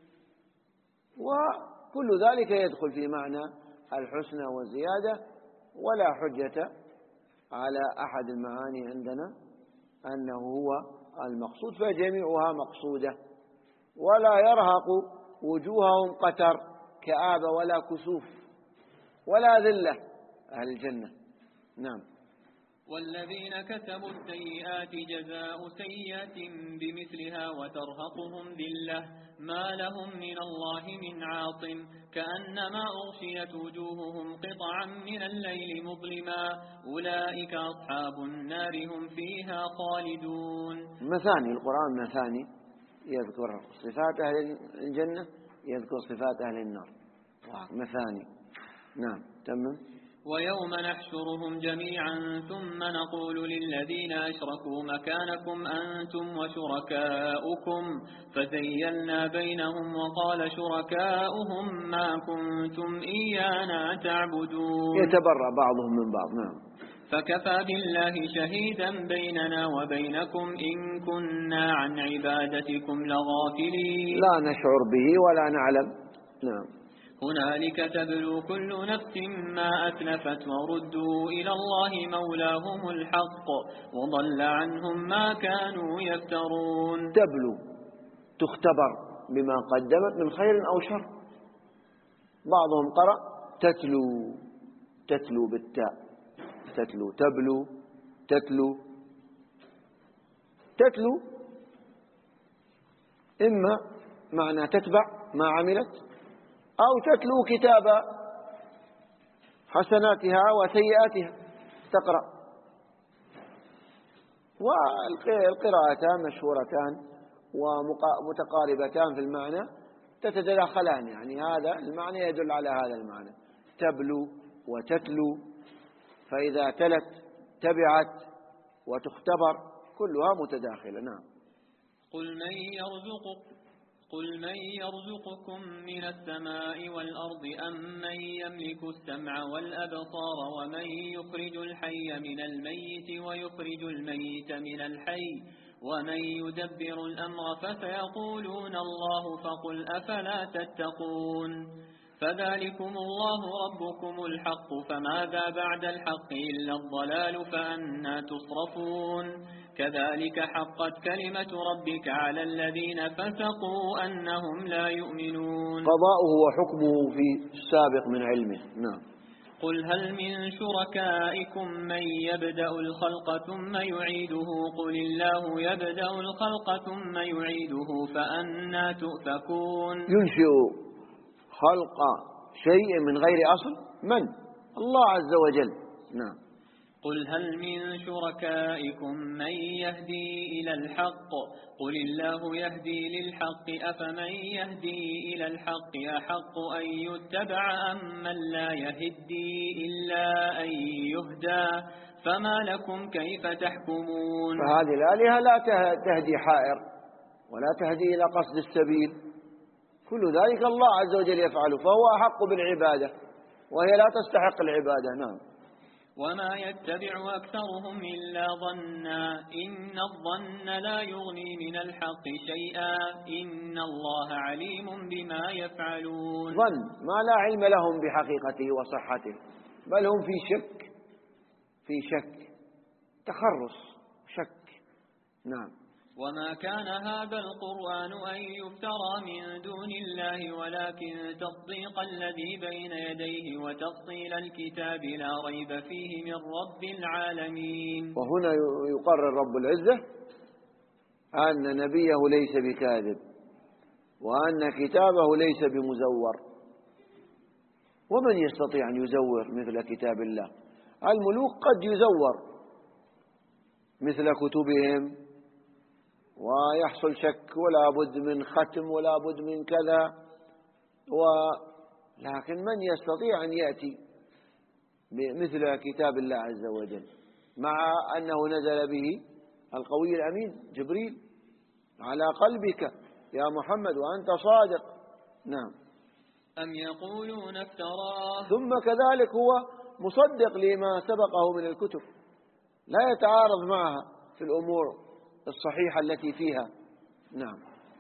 وكل ذلك يدخل في معنى الحسنى والزيادة، ولا حجة على أحد المعاني عندنا أنه هو المقصود، فجميعها مقصودة. ولا يرهق وجوههم قتر كآبة ولا كسوف ولا ذلة أهل الجنة. نعم. والذين كسبوا السيئات جزاء سيئة بمثلها وترهقهم ذلة ما لهم من الله من عاصم كأنما أغشيت وجوههم قطعا من الليل مظلما أولئك أصحاب النار هم فيها خالدون. مثاني القرآن مثاني يذكر صفات أهل الجنة، يذكر صفات أهل النار، مثاني. نعم تمام. ويوم نحشرهم جميعا ثم نقول للذين أشركوا مكانكم أنتم وشركاؤكم فزيلنا بينهم وقال شركاؤهم ما كنتم إيانا تعبدون. يتبرأ بعضهم من بعض. نعم. فكفى بالله شهيدا بيننا وبينكم إن كنا عن عبادتكم لغافلين. لا نشعر به ولا نعلم. نعم. هنالك تبلو كل نفس ما أتلفت وردوا إلى الله مولاهم الحق وضل عنهم ما كانوا يفترون. تبلو تختبر بما قدمت من خير أو شر. بعضهم قرأ تتلو، تتلو بالتاء، تتلو تبلو تتلو. تتلو إما معنى تتبع ما عملت، أو تتلو كتاب حسناتها وسيئاتها، تقرأ. والقراءتان مشهورتان ومتقاربتان في المعنى، تتداخلان، يعني هذا المعنى يدل على هذا المعنى، تبلو وتتلو، فإذا تلت تبعت وتختبر، كلها متداخلة. نعم. قل من يرزقكم من السماء والأرض أم من يملك السمع والأبصار ومن يخرج الحي من الميت ويخرج الميت من الحي ومن يدبر الأمر فسيقولون الله فقل أفلا تتقون. فذلكم الله ربكم الحق فماذا بعد الحق إلا الضلال فأنى تصرفون. كذلك حقت كلمة ربك على الذين فسقوا أنهم لا يؤمنون. قضاؤه وحكمه في السابق من علمه. نعم. قل هل من شركائكم من يبدأ الخلق ثم يعيده قل الله يبدأ الخلق ثم يعيده فأنى تؤفكون. ينشئ خلق شيء من غير أصل من؟ الله عز وجل. نعم. قل هل من شركائكم من يهدي إلى الحق قل الله يهدي للحق أفمن يهدي إلى الحق أحق أن يتبع أم من لا يهدي إلا أن يهدى فما لكم كيف تحكمون. فهذه الآلهة لا تهدي حائر ولا تهدي إلى قصد السبيل، كل ذلك الله عز وجل يفعله، فهو أحق بالعبادة وهي لا تستحق العبادة. نعم. وما يتبع أكثرهم إلا ظنا إن الظن لا يغني من الحق شيئا إن الله عليم بما يفعلون. ظن ما لا علم لهم بحقيقته وصحته، بل هم في شك تخرص شك. نعم. وما كان هذا القرآن أن يفترى من دون الله ولكن تصديق الذي بين يديه وتفصيل الكتاب لا ريب فيه من رب العالمين. وهنا يقرر رب العزة أن نبيه ليس بكاذب وأن كتابه ليس بمزور، ومن يستطيع أن يزور مثل كتاب الله؟ الملوك قد يزور مثل كتبهم ويحصل شك ولا بد من ختم ولا بد من كذا، لكن من يستطيع أن يأتي مثل كتاب الله عز وجل مع أنه نزل به القوي الأمين جبريل على قلبك يا محمد وأنت صادق. نعم. أم يقولون افتراه. ثم كذلك هو مصدق لما سبقه من الكتب، لا يتعارض معها في الأمور الصحيحة التي فيها. نعم.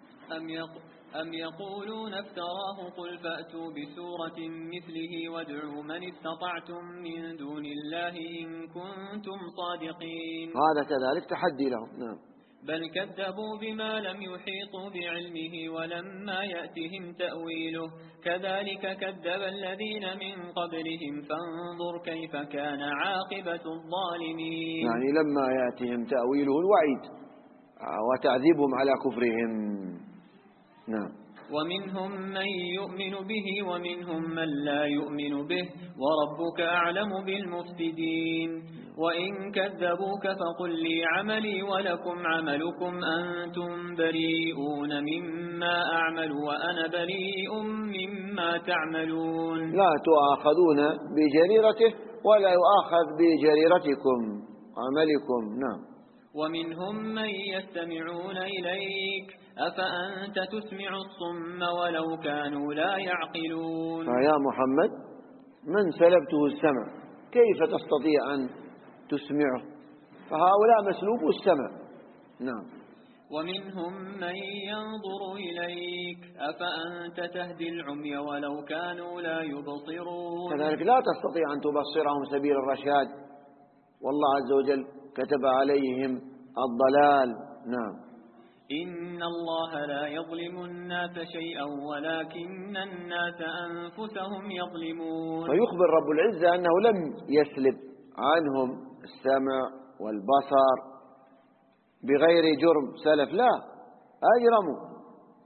أم يقولون افتراه قل فأتوا بسورة مثله وادعوا من استطعتم من دون الله إن كنتم صادقين. هذا كذلك تحدي لهم. نعم. بل كذبوا بما لم يحيطوا بعلمه ولما يأتهم تأويله كذلك كذب الذين من قبلهم فانظر كيف كان عاقبة الظالمين. يعني لما يأتهم تأويله الوعيد وتعذيبهم على كفرهم. نعم. ومنهم من يؤمن به ومنهم من لا يؤمن به وربك أعلم بالمفسدين. وإن كذبوك فقل لي عملي ولكم عملكم أنتم بريئون مما أعمل وأنا بريء مما تعملون. لا تؤاخذون بجريرته ولا يؤاخذ بجريرتكم عملكم. نعم. ومنهم من يستمعون إليك أفأنت تسمع الصم ولو كانوا لا يعقلون. فيا محمد من سلبته السمع كيف تستطيع أن تسمعه؟ فهؤلاء مسلوب السمع. نعم. ومنهم من ينظر إليك أفأنت تهدي العمي ولو كانوا لا يبصرون. كذلك لا تستطيع أن تبصرهم سبيل الرشاد، والله عز وجل كتب عليهم الضلال. نعم. إن الله لا يظلم الناس شيئا ولكن الناس أنفسهم يظلمون. فيخبر رب العزة أنه لم يسلب عنهم السمع والبصر بغير جرم سلف، لا، أجرموا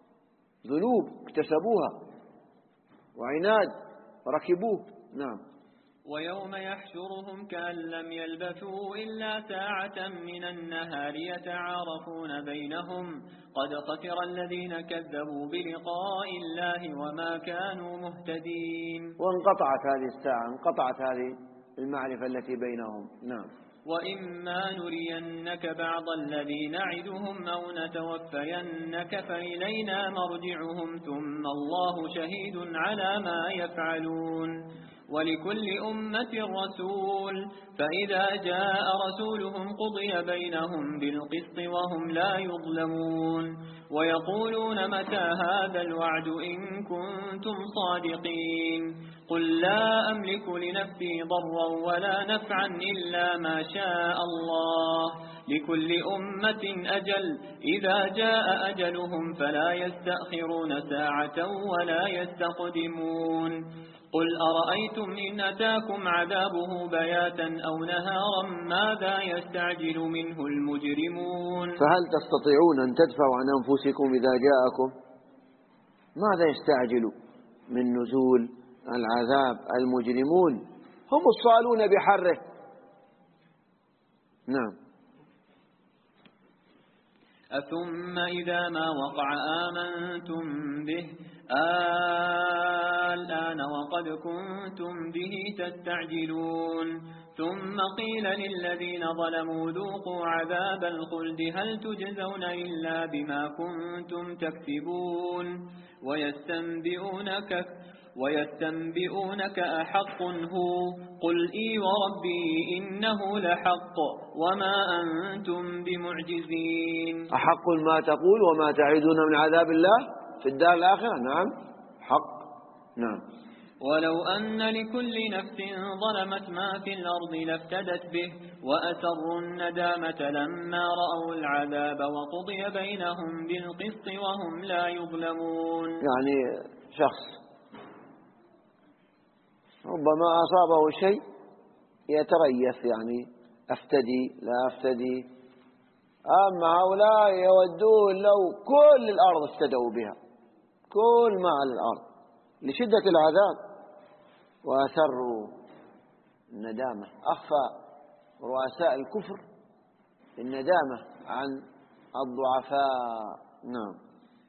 ذنوب اكتسبوها وعناد وركبوه. نعم. ويوم يحشرهم كأن لم يلبثوا إلا ساعة من النهار يتعارفون بينهم قد خسر الذين كذبوا بلقاء الله وما كانوا مهتدين. وانقطعت هذه الساعة، انقطعت هذه المعرفة التي بينهم. نعم. وإما نرينك بعض الذي نعدهم أو نتوفينك فإلينا مرجعهم ثم الله شهيد على ما يفعلون. ولكل أمة رسول فإذا جاء رسولهم قضي بينهم بالقسط وهم لا يظلمون. ويقولون متى هذا الوعد إن كنتم صادقين قل لا أملك لنفسي ضرا ولا نفعا إلا ما شاء الله لكل أمة أجل إذا جاء أجلهم فلا يستأخرون ساعة ولا يستقدمون. قل أرأيتم إن أتاكم عذابه بياتا أو نهارا ماذا يستعجل منه المجرمون. فهل تستطيعون أن تدفعوا عن أنفسكم إذا جاءكم؟ ماذا يستعجل من نزول العذاب المجرمون؟ هم الصالون بحره. نعم. أثم إذا ما وقع آمنتم به الآن وقد كنتم به تستعجلون. ثم قيل للذين ظلموا ذوقوا عذاب الخلد هل تجزون إلا بما كنتم تكسبون. ويستنبئونك أحق هو قل إي وربي إنه لحق وما أنتم بمعجزين. أحق ما تقول وما تعدون من عذاب الله في الدار الآخرة. نعم حق. نعم. ولو أن لكل نفس ظلمت ما في الأرض لافتدت به وأسروا الندامة لما رأوا العذاب وقضي بينهم بالقسط وهم لا يظلمون. يعني شخص ربما أصابه شيء يتريث، يعني أفتدي لا أفتدي، أما هؤلاء يودون لو كل الأرض افتدوا بها، كل ما على الأرض لشدة العذاب، وأسروا الندامة، أخفى رؤساء الكفر الندامة عن الضعفاء. نعم.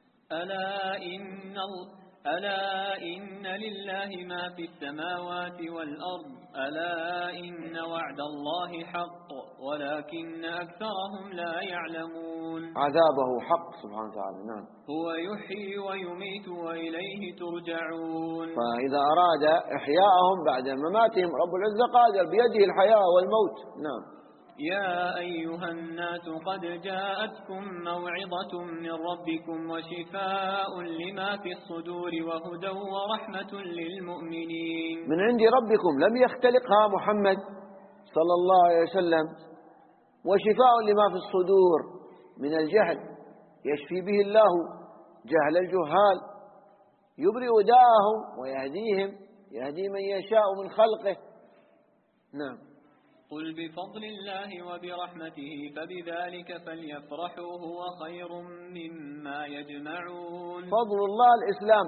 ألا إن لله ما في السماوات والأرض ألا إن وعد الله حق ولكن أكثرهم لا يعلمون. عذابه حق سبحانه وتعالى. نعم. هو يحيي ويميت وإليه ترجعون. فإذا أراد إحياءهم بعد مماتهم رب العزة قادر بيده الحياة والموت. نعم. يا أيها الناس قد جاءتكم موعظة من ربكم وشفاء لما في الصدور وهدى ورحمة للمؤمنين. من عند ربكم لم يختلقها محمد صلى الله عليه وسلم، وشفاء لما في الصدور من الجهل يشفي به الله جهل الجهال، يبرئ داءهم ويهديهم، يهدي من يشاء من خلقه. نعم. قل بفضل الله وبرحمته فبذلك فليفرحوا هو خير مما يجمعون. فضل الله الإسلام،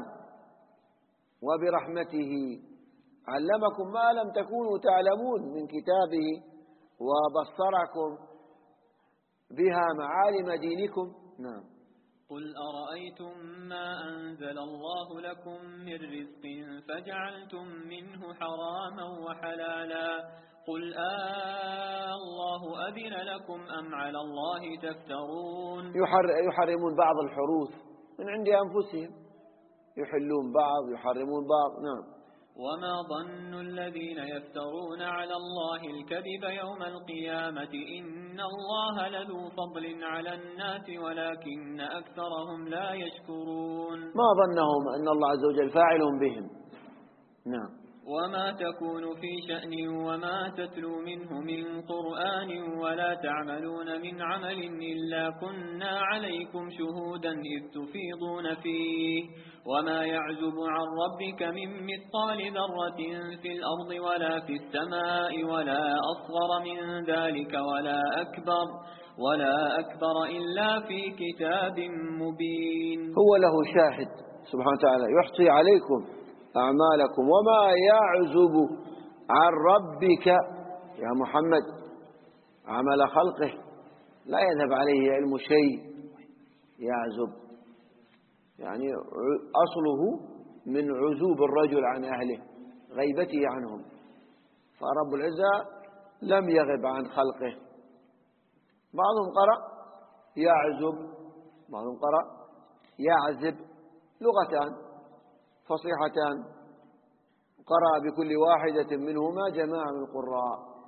وبرحمته علمكم ما لم تكونوا تعلمون من كتابه، وبصركم بها معالم دينكم. نعم. قل أرأيتم ما أنزل الله لكم من رزق فجعلتم منه حراما وحلالا قل الله أذن لكم أم على الله تفترون. يحرمون بعض الحروث من عند أنفسهم، يحلون بعض يحرمون بعض. نعم. وما ظن الذين يفترون على الله الكذب يوم القيامة إن الله لذو فضل على الناس ولكن أكثرهم لا يشكرون. ما ظنهم أن الله عز وجل فاعل بهم. نعم. وما تكون في شأن وما تتلو منه من قرآن ولا تعملون من عمل إلا كنا عليكم شهودا إذ تفيضون فيه وما يعزب عن ربك من مثقال ذرة في الأرض ولا في السماء ولا أصغر من ذلك ولا أكبر إلا في كتاب مبين. هو له شاهد سبحانه وتعالى يحصي عليكم أعمالكم وما يعزب عن ربك يا محمد عمل خلقه لا يذهب عليه علم شيء. يعزب يعني أصله من عزوب الرجل عن أهله، غيبته عنهم، فرب العزة لم يغب عن خلقه. بعضهم قرأ يعزب، بعضهم قرأ يعزب، لغتان فصيحتان، قرأ بكل واحدة منهما جماعة من القراء،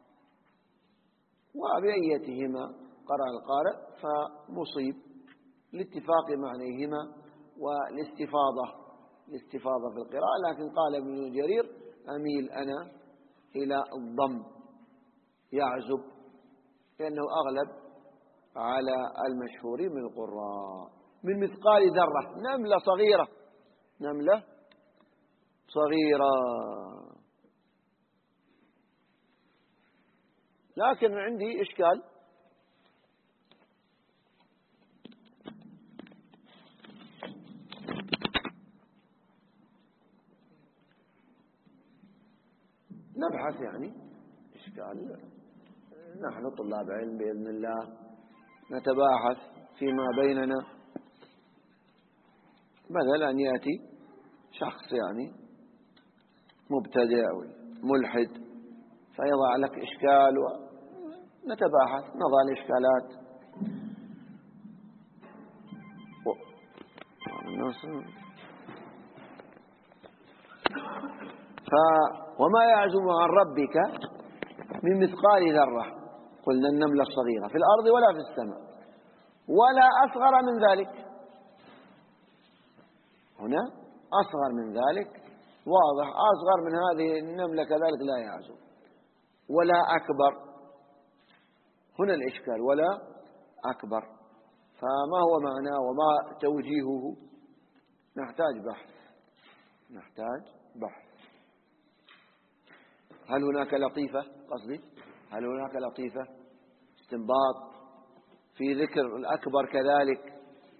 وبأيتهما قرأ القارئ فمصيب لاتفاق معنيهما والاستفاضة في القراءة. لكن قال ابن جرير أميل أنا إلى الضم يعزب، لأنه أغلب على المشهورين من القراء. من مثقال ذرة، نملة صغيرة، نملة صغيرة. لكن عندي إشكال، نبحث يعني إشكال، نحن طلاب علم بإذن الله نتباحث فيما بيننا، بدل أن يأتي شخص يعني مبتدئ أو ملحد فيضع لك إشكال ونتباحث نضع الإشكالات. وما يعزم عن ربك من مثقال ذرة، قلنا النملة الصغيرة في الأرض ولا في السماء ولا أصغر من ذلك. هنا أصغر من ذلك واضح، أصغر من هذه النملة كذلك لا يعزم، ولا أكبر. هنا الإشكال ولا أكبر، فما هو معناه وما توجيهه؟ نحتاج بحث. هل هناك لطيفة؟ قصدي هل هناك لطيفة استنباط في ذكر الأكبر كذلك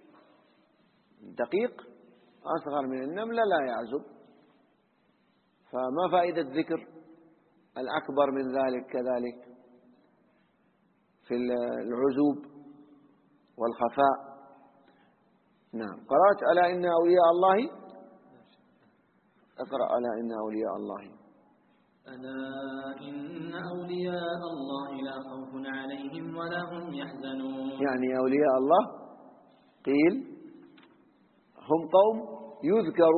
دقيق؟ أصغر من النملة لا يعزب، فما فائدة ذكر الأكبر من ذلك كذلك في العزوب والخفاء. نعم. قرأت ألا إن أولياء الله، اقرأ ألا إن أولياء الله. ألا إن أولياء الله لا خوف عليهم ولا هم يحزنون. يعني أولياء الله قيل هم قوم يذكر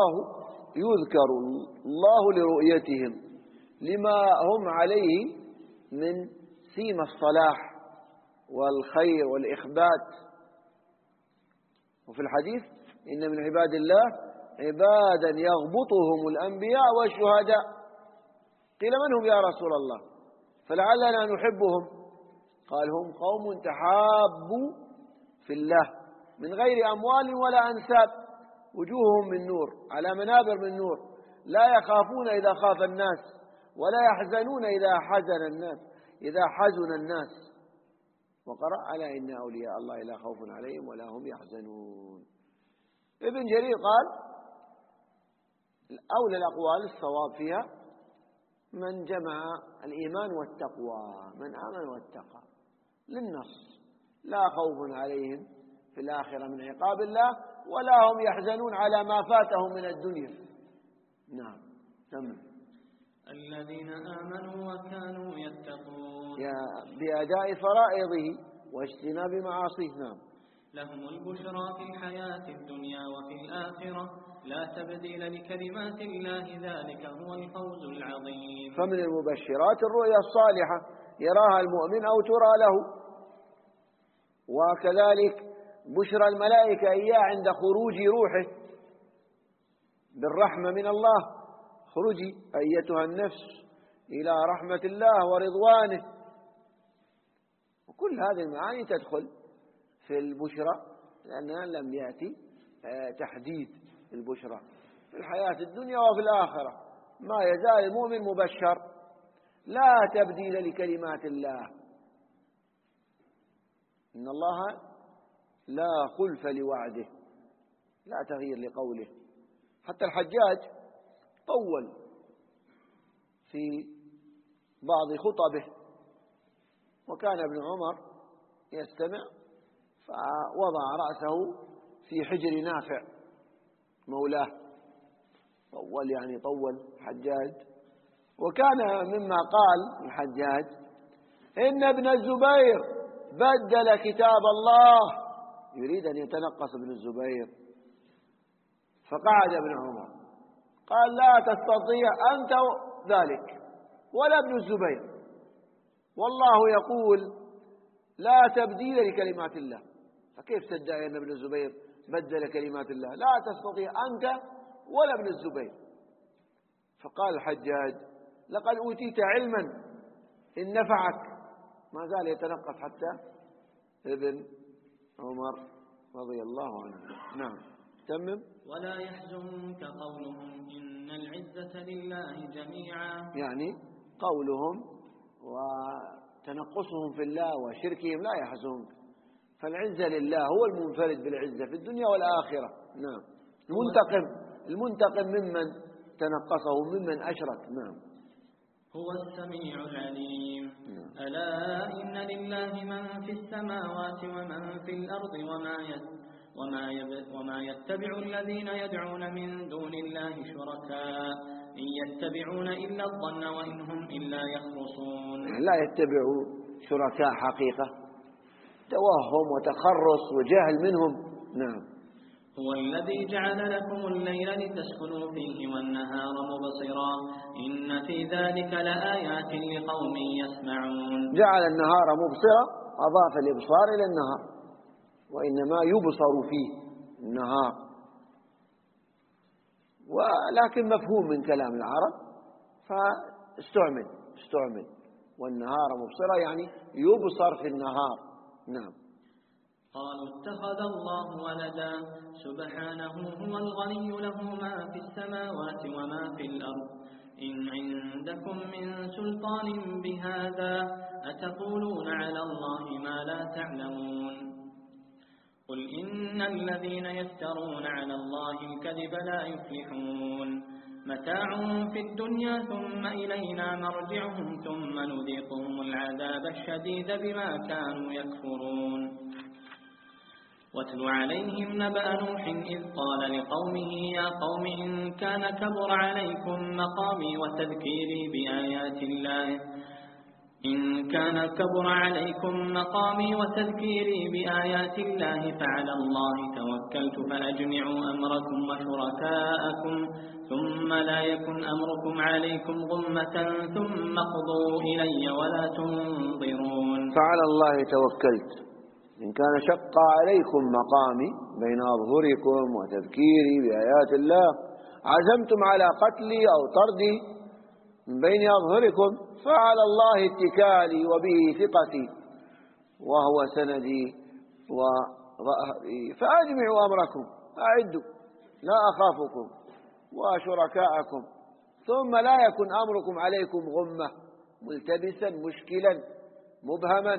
الله لرؤيتهم لما هم عليه من سيم الصلاح والخير والإخبات. وفي الحديث إن من عباد الله عبادا يغبطهم الأنبياء والشهداء. قيل من هم يا رسول الله؟ فلعلنا نحبهم. قال هم قوم تحابوا في الله من غير أموال ولا أنساب، وجوههم من نور على منابر من نور، لا يخافون إذا خاف الناس ولا يحزنون إذا حزن الناس. وقرأ على إن أولياء الله لا خوف عليهم ولا هم يحزنون. ابن جرير قال أولى الأقوال الصواب فيها من جمع الإيمان والتقوى، من آمن واتقى للنص، لا خوف عليهم في الآخرة من عقاب الله ولا هم يحزنون على ما فاتهم من الدنيا. نعم. تمام. الذين آمنوا وكانوا يتقون بأداء فرائضه واجتناب معاصيه. نعم. لهم البشرى في الحياة الدنيا وفي الآخرة لا تبديل لكلمات الله ذلك هو الفوز العظيم. فمن المبشرات الرؤيا الصالحة يراها المؤمن أو ترى له، وكذلك بشرى الملائكة إياه عند خروج روحه بالرحمة من الله، خرجي أيتها النفس إلى رحمة الله ورضوانه. وكل هذه المعاني تدخل في البشرى، لأنها لم يأتي تحديد البشرى في الحياة الدنيا وفي الآخرة. ما يزال المؤمن مبشر، لا تبديل لكلمات الله. إن الله لا خلف لوعده، لا تغيير لقوله. حتى الحجاج طول في بعض خطبه، وكان ابن عمر يستمع فوضع رأسه في حجر نافع مولاه. طول الحجاج. وكان مما قال الحجاج إن ابن الزبير بدل كتاب الله، يريد أن يتنقص ابن الزبير. فقعد ابن عمر قال لا تستطيع أنت ذلك ولا ابن الزبير، والله يقول لا تبديل لكلمات الله، فكيف تدعي أن ابن الزبير بدل كلمات الله؟ لا تستطيع أنت ولا ابن الزبير. فقال الحجاج لقد أوتيت علما إن نفعك. ما زال يتنقص حتى ابن عمر رضي الله عنه. نعم. تمم. ولا يحزنك قولهم إن العزة لله جميعا، يعني قولهم وتنقصهم في الله وشركهم لا يحزنك، فالعزة لله، هو المنفرد بالعزة في الدنيا والآخرة. نعم. المنتقم ممن تنقصه ممن أشرك. نعم. هو السميع العليم. ألا إن لله من في السماوات ومن في الأرض وما يتبع الذين يدعون من دون الله شركاء إن يتبعون إلا الظن وإن هم إلا يخرصون. لا يتبعوا شركاء حقيقة، توهم وتخرص وجهل منهم. نعم. هو الذي جعل لكم الليل لتسكنوا فيه والنهار مبصرا إن في ذلك لآيات لقوم يسمعون. جعل النهار مبصرا، أضاف الإبصار إلى النهار، وإنما يبصر فيه النهار، ولكن مفهوم من كلام العرب فاستعمل والنهار مبصرا يعني يبصر في النهار. نعم. قالوا اتخذ الله ولدا سبحانه هو الغني له ما في السماوات وما في الأرض إن عندكم من سلطان بهذا أتقولون على الله ما لا تعلمون. قل إن الذين يفترون على الله الكذب لا يفلحون. متاع متاع في الدنيا ثم إلينا مرجعهم ثم نذيقهم العذاب الشديد بما كانوا يكفرون واتل عليهم نبأ نوح إذ قال لقومه يا قوم إن كان كبر عليكم مقامي وتذكيري بآيات الله فعلى الله توكلت فأجمعوا أمركم وشركاءكم ثم لا يكن أمركم عليكم غمة ثم قضوا إلي ولا تنظرون. فعلى الله توكلت إن كان شق عليكم مقامي بين أظهركم وتذكيري بآيات الله عزمتم على قتلي أو طردي من بين أظهركم فعلى الله اتكالي وبه ثقتي وهو سندي وظهري فأجمعوا أمركم أعدوا لا أخافكم وشركاءكم ثم لا يكن أمركم عليكم غمة ملتبسا مشكلا مبهما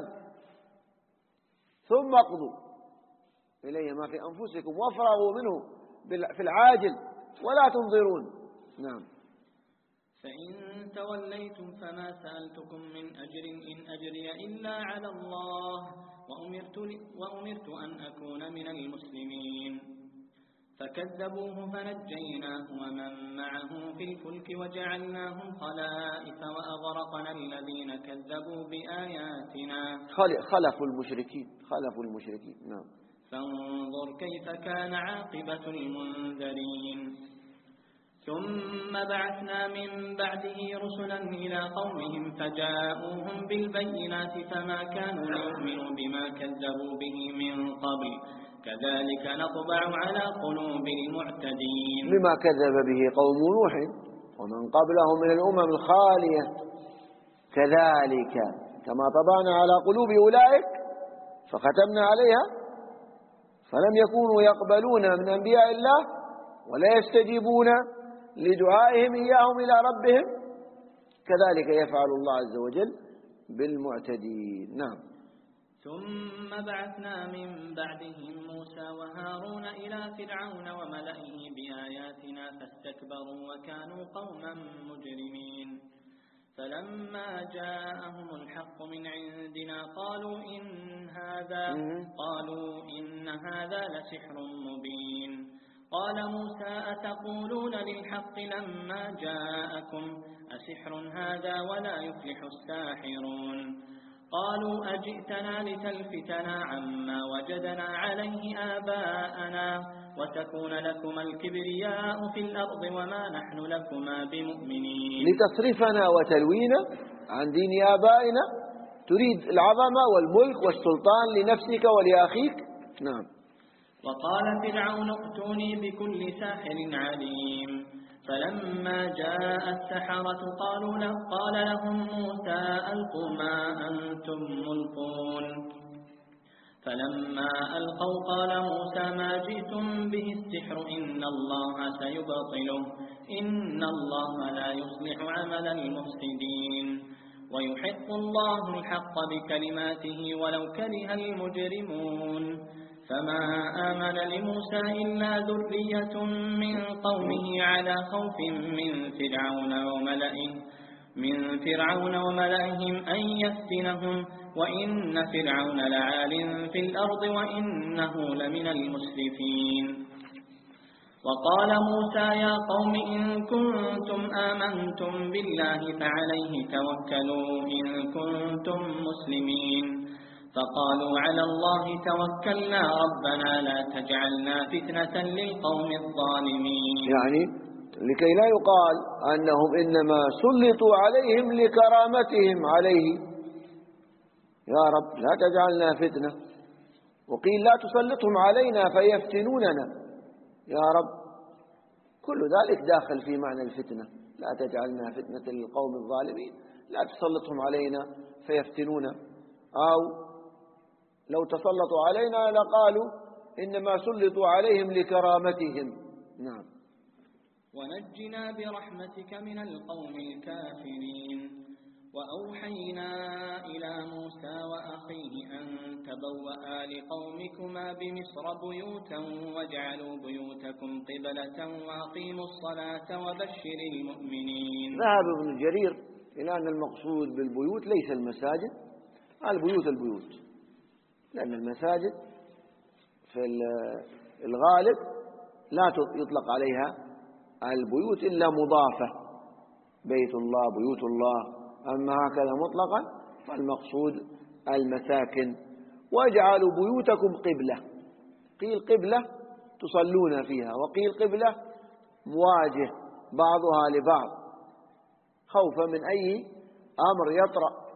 ثم اقضوا إلي ما في أنفسكم وافرغوا منه في العاجل ولا تنظرون. نعم. فإن توليتم فما سألتكم من أجر إن أجري إلا على الله وأمرت أن أكون من المسلمين. فكذبوه فنجيناه ومن معه في الفلك وجعلناهم خلائف وأغرقنا الذين كذبوا بآياتنا. خلفوا المشركين. نعم. فانظر كيف كان عاقبة المنذرين. ثم بعثنا من بعده رسلا إلى قومهم فجاءوهم بالبينات فما كانوا ليؤمنوا بما كذبوا به من قبل كذلك نطبع على قلوب المعتدين. بما كذب به قوم نوح ومن قبله من الأمم الخالية كذلك كما طبعنا على قلوب أولئك فختمنا عليها فلم يكونوا يقبلون من أنبياء الله ولا يستجيبون لدعائهم إياهم إلى ربهم كذلك يفعل الله عز وجل بالمعتدين. نعم. ثم بعثنا من بعدهم موسى وهارون إلى فرعون وملئه بآياتنا فاستكبروا وكانوا قوما مجرمين. فلما جاءهم الحق من عندنا قالوا إن هذا لسحر مبين. قال موسى أتقولون للحق لما جاءكم أسحر هذا ولا يفلح الساحرون. قالوا أجئتنا لتلفتنا عما وجدنا عليه آباءنا وتكون لكما الكبرياء في الأرض وما نحن لكما بمؤمنين. لتصرفنا وتلوينا عن دين آبائنا تريد العظمة والملك والسلطان لنفسك ولأخيك. نعم. وقال فرعون ائتوني بكل ساحر عليم. فلما جاء السحرة قال لهم موسى ألقوا ما أنتم ملقون. فلما ألقوا قال موسى ما جئتم به السحر إن الله سيبطله إن الله لا يصلح عمل المفسدين ويحق الله الحق بكلماته ولو كره المجرمون. فما آمن لموسى إلا ذرية من قومه على خوف من فرعون وملئهم أن يفتنهم وإن فرعون لعال في الأرض وإنه لمن المسرفين. وقال موسى يا قوم إن كنتم آمنتم بالله فعليه توكلوا إن كنتم مسلمين. فقالوا على الله توكلنا ربنا لا تجعلنا فتنة للقوم الظالمين. يعني لكي لا يقال أنهم إنما سلطوا عليهم لكرامتهم عليه يا رب لا تجعلنا فتنة وقيل لا تسلطهم علينا فيفتنوننا يا رب كل ذلك داخل في معنى الفتنة. لا تجعلنا فتنة للقوم الظالمين لا تسلطهم علينا فيفتنونا أو لو تسلطوا علينا لقالوا إنما سلطوا عليهم لكرامتهم. نعم. ونجنا برحمتك من القوم الكافرين. وأوحينا إلى موسى وأخيه أن تبوأ لقومكما بمصر بيوتا واجعلوا بيوتكم قبلة وأقيموا الصلاة وبشر المؤمنين. ذهب ابن جرير إلى أن المقصود بالبيوت ليس المساجد، البيوت، لأن المساجد في الغالب لا يطلق عليها البيوت إلا مضافة، بيت الله، بيوت الله. أما هكذا مطلقا فالمقصود المساكن. واجعلوا بيوتكم قبلة، قيل قبلة تصلون فيها، وقيل قبلة مواجه بعضها لبعض خوفا من أي أمر يطرأ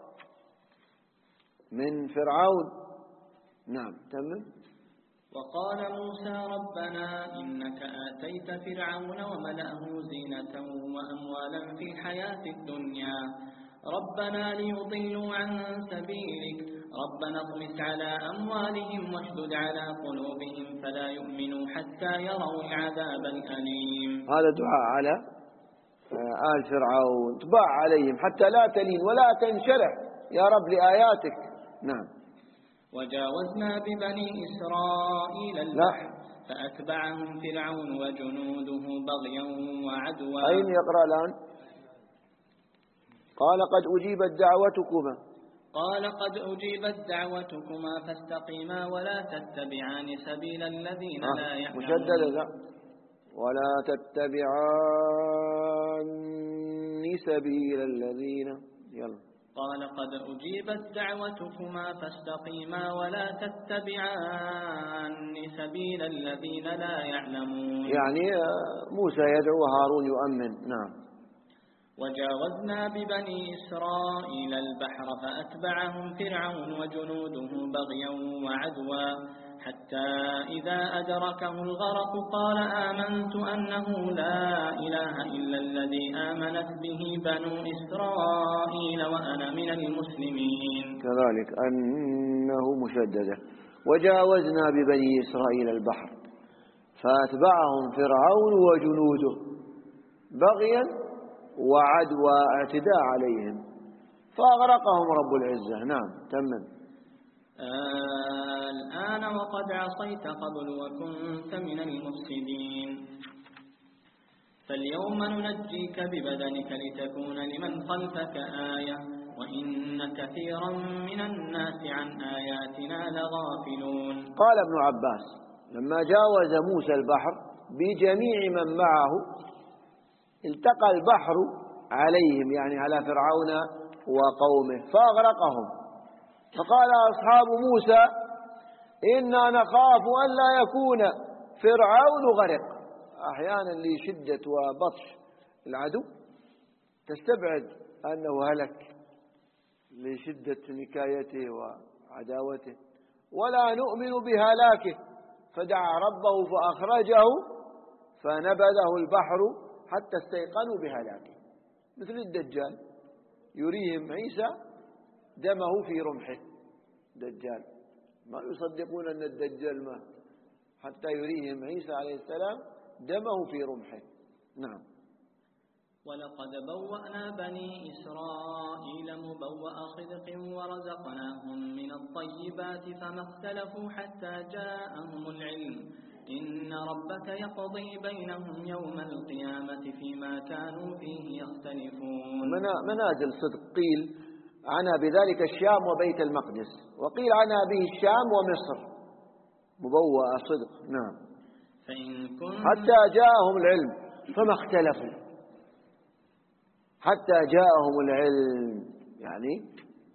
من فرعون. نعم تمام. وقال موسى ربنا إنك آتيت فرعون وملأه زينة وأموالا في الحياة الدنيا ربنا ليضلوا عن سبيلك ربنا اطمس على أموالهم واشدد على قلوبهم فلا يؤمنوا حتى يروا العذاب الأليم. هذا دعاء على آل فرعون، طبع عليهم حتى لا تلين ولا تنشرح يا رب لآياتك. نعم. وجاوزنا ببني إسرائيل البحر فأتبعهم فرعون وجنوده بغيا وعدوا. أين يقرأ الآن؟ قال قد أجيبت دعوتكما، قال قد أجيبت دعوتكما فاستقيما ولا تتبعان سبيل الذين لا يعلمون. مشدد لا، ولا تتبعان سبيل الذين. يلا. قال قد أجيبت دعوتكما فاستقيما ولا تتبعان سبيل الذين لا يعلمون. يعني موسى يدعو وهارون يؤمن. نعم. وجاوزنا ببني إسرائيل البحر فأتبعهم فرعون وجنوده بغيا وعدوا حتى إذا أدركه الغرق قال آمنت أنه لا إله إلا الذي آمنت به بنو إسرائيل وأنا من المسلمين. كذلك أنه مشددة. وجاوزنا ببني إسرائيل البحر فأتبعهم فرعون وجنوده بغيا وعدوى اعتداء عليهم فأغرقهم رب العزة. نعم تمام. الآن وقد عصيت قبل وكنت من المفسدين فاليوم ننجيك ببدنك لتكون لمن خلفك آية وإن كثيرا من الناس عن آياتنا لغافلون. قال ابن عباس لما جاوز موسى البحر بجميع من معه التقى البحر عليهم، يعني على فرعون وقومه، فأغرقهم. فقال أصحاب موسى إنا نخاف أن لا يكون فرعون غرق. أحيانا لشدة وبطش العدو تستبعد أنه هلك لشدة نكايته وعداوته، ولا نؤمن بهلاكه، فدعا ربه فأخرجه فنبذه البحر حتى استيقنوا بهلاكه. مثل الدجال يريهم عيسى دمه في رمحه، دجال ما يصدقون أن الدجال مات حتى يريهم عيسى عليه السلام دمه في رمحه. نعم. ولقد بوأنا بني إسرائيل مبوأ صدق ورزقناهم من الطيبات فما اختلفوا حتى جاءهم العلم إن ربك يقضي بينهم يوم القيامة فيما كانوا فيه يختلفون. منازل صدق قيل عنا بذلك الشام وبيت المقدس، وقيل عنا به الشام ومصر مبوأ صدق. نعم. حتى جاءهم العلم فما اختلفوا، حتى جاءهم العلم يعني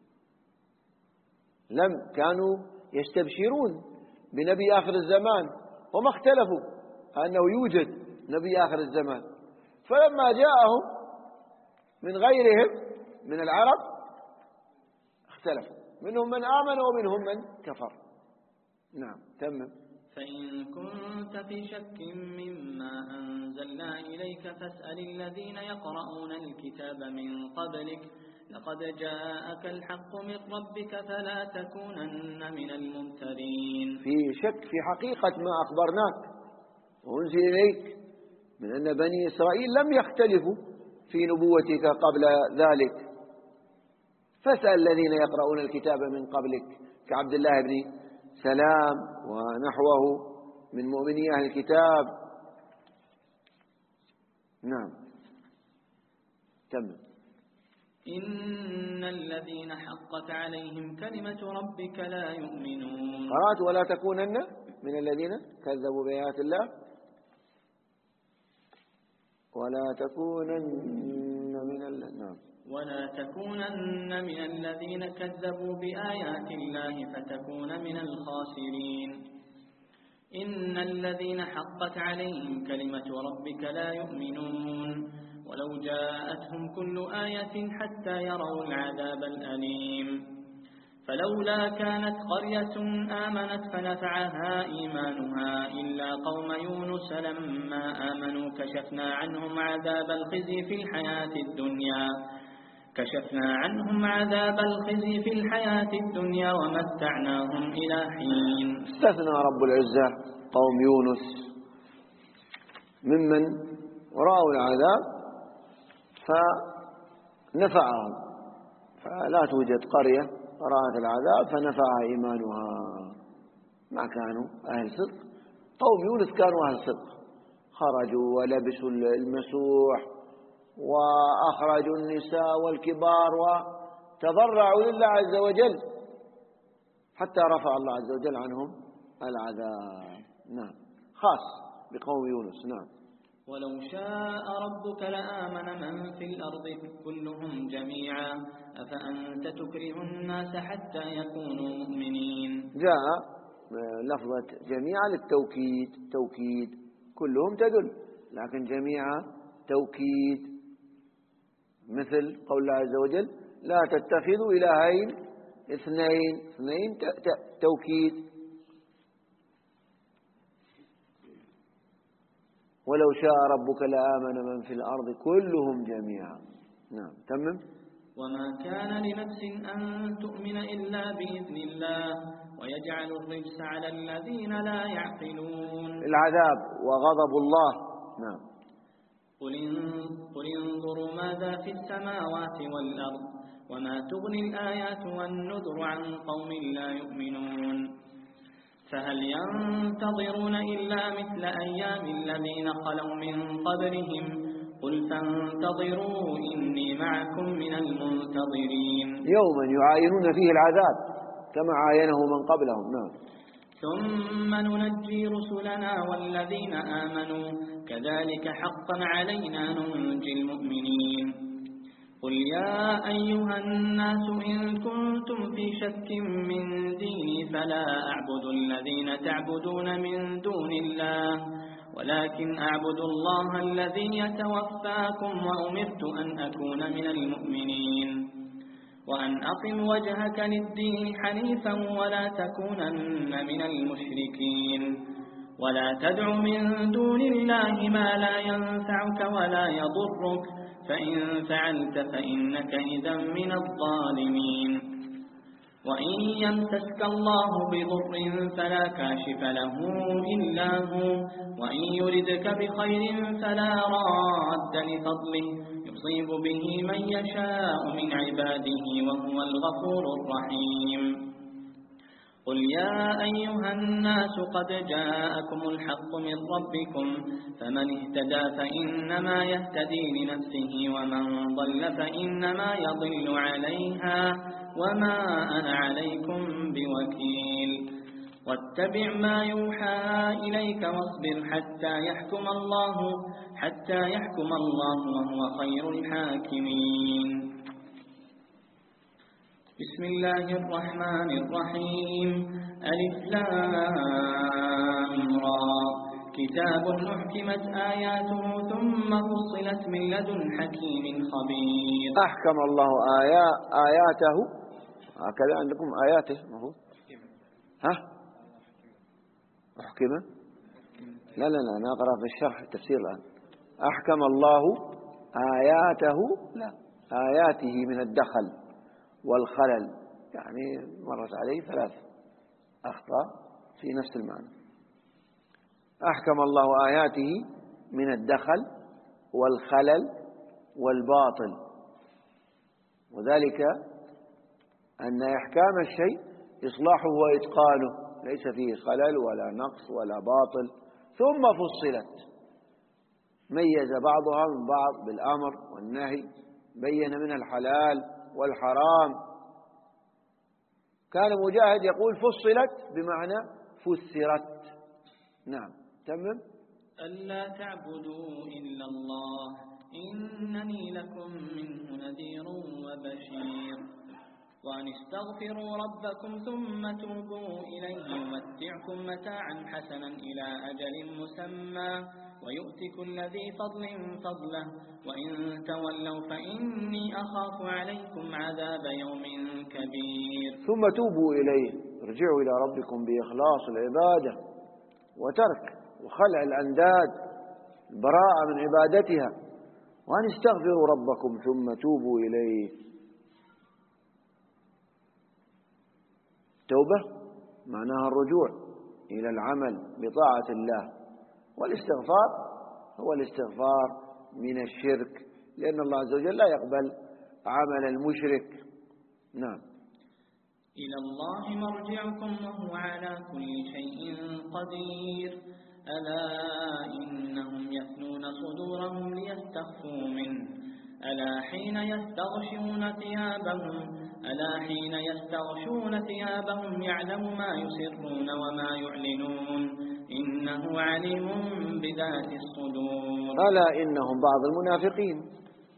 لم كانوا يستبشرون بنبي آخر الزمان وما اختلفوا أنه يوجد نبي آخر الزمان، فلما جاءهم من غيرهم من العرب اختلفوا، منهم من آمن ومنهم من كفر. نعم تمام. فإن كنت في شك مما أنزلنا إليك فاسأل الذين يقرؤون الكتاب من قبلك لقد جاءك الحق من ربك فلا تكونن من الممترين. في شك في حقيقة ما أخبرناك وأنزل إليك من أن بني إسرائيل لم يختلفوا في نبوتك قبل ذلك، فاسأل الذين يقرؤون الكتاب من قبلك كعبد الله بن سلام ونحوه من مؤمني أهل الكتاب. نعم كمل. إن الذين حقت عليهم كلمة ربك لا يؤمنون. قرأت ولا تكونن من الذين كذبوا بآيات الله ولا تكونن من الذين كذبوا بآيات الله فتكون من الخاسرين. إن الذين حقت عليهم كلمة ربك لا يؤمنون ولو جاءتهم كل آية حتى يروا العذاب الأليم. فلولا كانت قرية آمنت فنفعها إيمانها إلا قوم يونس لما آمنوا كشفنا عنهم عذاب الخزي في الحياة الدنيا ومتعناهم إلى حين. استثنى رب العزة قوم يونس ممن رأوا العذاب فنفعهم، فلا توجد قرية رأت العذاب فنفعها إيمانها، ما كانوا أهل صدق. قوم يونس كانوا أهل صدق، خرجوا ولبسوا المسوح وأخرجوا النساء والكبار وتضرعوا لله عز وجل حتى رفع الله عز وجل عنهم العذاب. نعم خاص بقوم يونس. نعم. ولو شاء ربك لآمن من في الأرض كلهم جميعا أفأنت تكره الناس حتى يكونوا مؤمنين. جاء لفظة جميعا للتوكيد، توكيد كلهم تدل، لكن جميعا توكيد، مثل قول الله عز وجل لا تتخذوا إلهين اثنين توكيد. ولو شاء ربك لآمن من في الأرض كلهم جميعا. نعم تمم. وما كان لنفس أن تؤمن إلا بإذن الله ويجعل الرجس على الذين لا يعقلون. العذاب وغضب الله. نعم. قل انظروا ماذا في السماوات والأرض وما تغني الآيات والنذر عن قوم لا يؤمنون. فهل ينتظرون إلا مثل أيام الذين خلوا من قبلهم قل فانتظروا إني معكم من المنتظرين. يوما يعاينون فيه العذاب كما عاينه من قبلهم. نعم. ثم ننجي رسلنا والذين آمنوا كذلك حقا علينا ننجي المؤمنين. قل يا أيها الناس إن كنتم في شك من ديني فلا أعبد الذين تعبدون من دون الله ولكن أعبد الله الذي يتوفاكم وأمرت أن أكون من المؤمنين وأن أقم وجهك للدين حنيفا ولا تكونن من المشركين ولا تدع من دون الله ما لا ينفعك ولا يضرك فإن فعلت فإنك إذا من الظالمين. وإن يمسسك الله بضر فلا كاشف له إلا هو وإن يردك بخير فلا راد لفضله يصيب به من يشاء من عباده وهو الغفور الرحيم. قل يا أيها الناس قد جاءكم الحق من ربكم فمن اهتدى فإنما يهتدي لنفسه ومن ضل فإنما يضل عليها وما أنا عليكم بوكيل. واتبع ما يوحى إليك واصبر حتى يحكم الله وهو خير الحاكمين. بسم الله الرحمن الرحيم. ألف لام را كتاب أحكمت آياته ثم فصلت من لدن حكيم خبير. أحكم الله آياته، هكذا عندكم آياته مفروض. أحكم؟ لا أنا أقرأ في الشرح التفسير الآن. أحكم الله آياته، لا آياته من الدخل والخلل، يعني مرت عليه 3 أخطاء في نفس المعنى. أحكم الله آياته من الدخل والخلل والباطل، وذلك أن إحكام الشيء إصلاحه وإتقانه، ليس فيه خلل ولا نقص ولا باطل، ثم فصلت، ميز بعضها من بعض بالأمر والنهي، بين من الحلال والحرام. كان مجاهد يقول فصلت بمعنى فسرت. نعم تمام. ألا تعبدوا إلا الله إنني لكم منه نذير وبشير وأن استغفروا ربكم ثم توبوا إليه يمتعكم متاعا حسنا إلى أجل مسمى ويؤتي كل ذي فضل فضله وإن تولوا فإني أخاف عليكم عذاب يوم كبير. ثم توبوا إليه، ارجعوا إلى ربكم بإخلاص العبادة وترك وخلع الأنداد، البراءة من عبادتها، وأن استغفروا ربكم ثم توبوا إليه. التوبة معناها الرجوع إلى العمل بطاعة الله، والاستغفار هو الاستغفار من الشرك، لأن الله عز وجل لا يقبل عمل المشرك. نعم. إلى الله مرجعكم وهو على كل شيء قدير ألا إنهم يثنون صدورهم ليستخفوا منه ألا حين يستغشون ثيابهم يعلم ما يسرون وما يعلنون إنه عليم بذات الصدور. ألا إنهم بعض المنافقين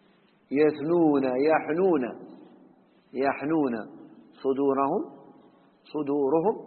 يحنون صدورهم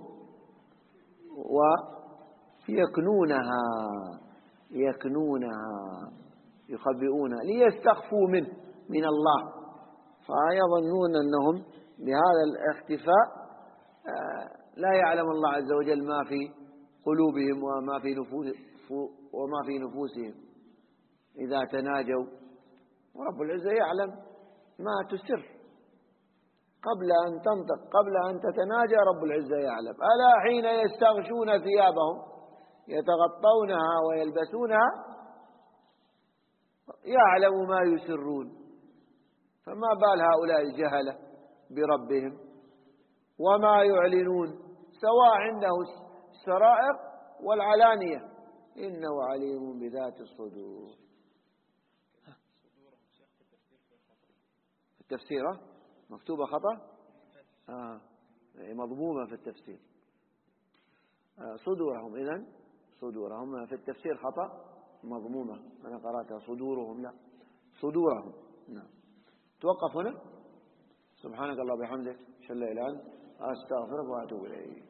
ويكنونها يخبئون ليستخفوا منه من الله، فيظنون أنهم بهذا الاختفاء لا يعلم الله عز وجل ما في قلوبهم وما في نفوسهم إذا تناجوا، ورب العزة يعلم ما تسر قبل أن تنطق، قبل أن تتناجى رب العزة يعلم. ألا حين يستغشون ثيابهم يتغطونها ويلبسونها يعلم ما يسرون، فما بال هؤلاء الجهلة بربهم وما يعلنون، سواء عنده السرائر والعلانية، إنه عليم بذات الصدور. التفسير مكتوبة خطأ؟ مضمومة في التفسير. صدورهم، إذن صدورهم في التفسير خطأ، مضمومة، أنا قرأتها صدورهم، لا صدورهم. نعم. توقف هنا. سبحانك الله وبحمدك، أشهد أن لا إله إلا أنت، أستغفرك وأتوب إليك.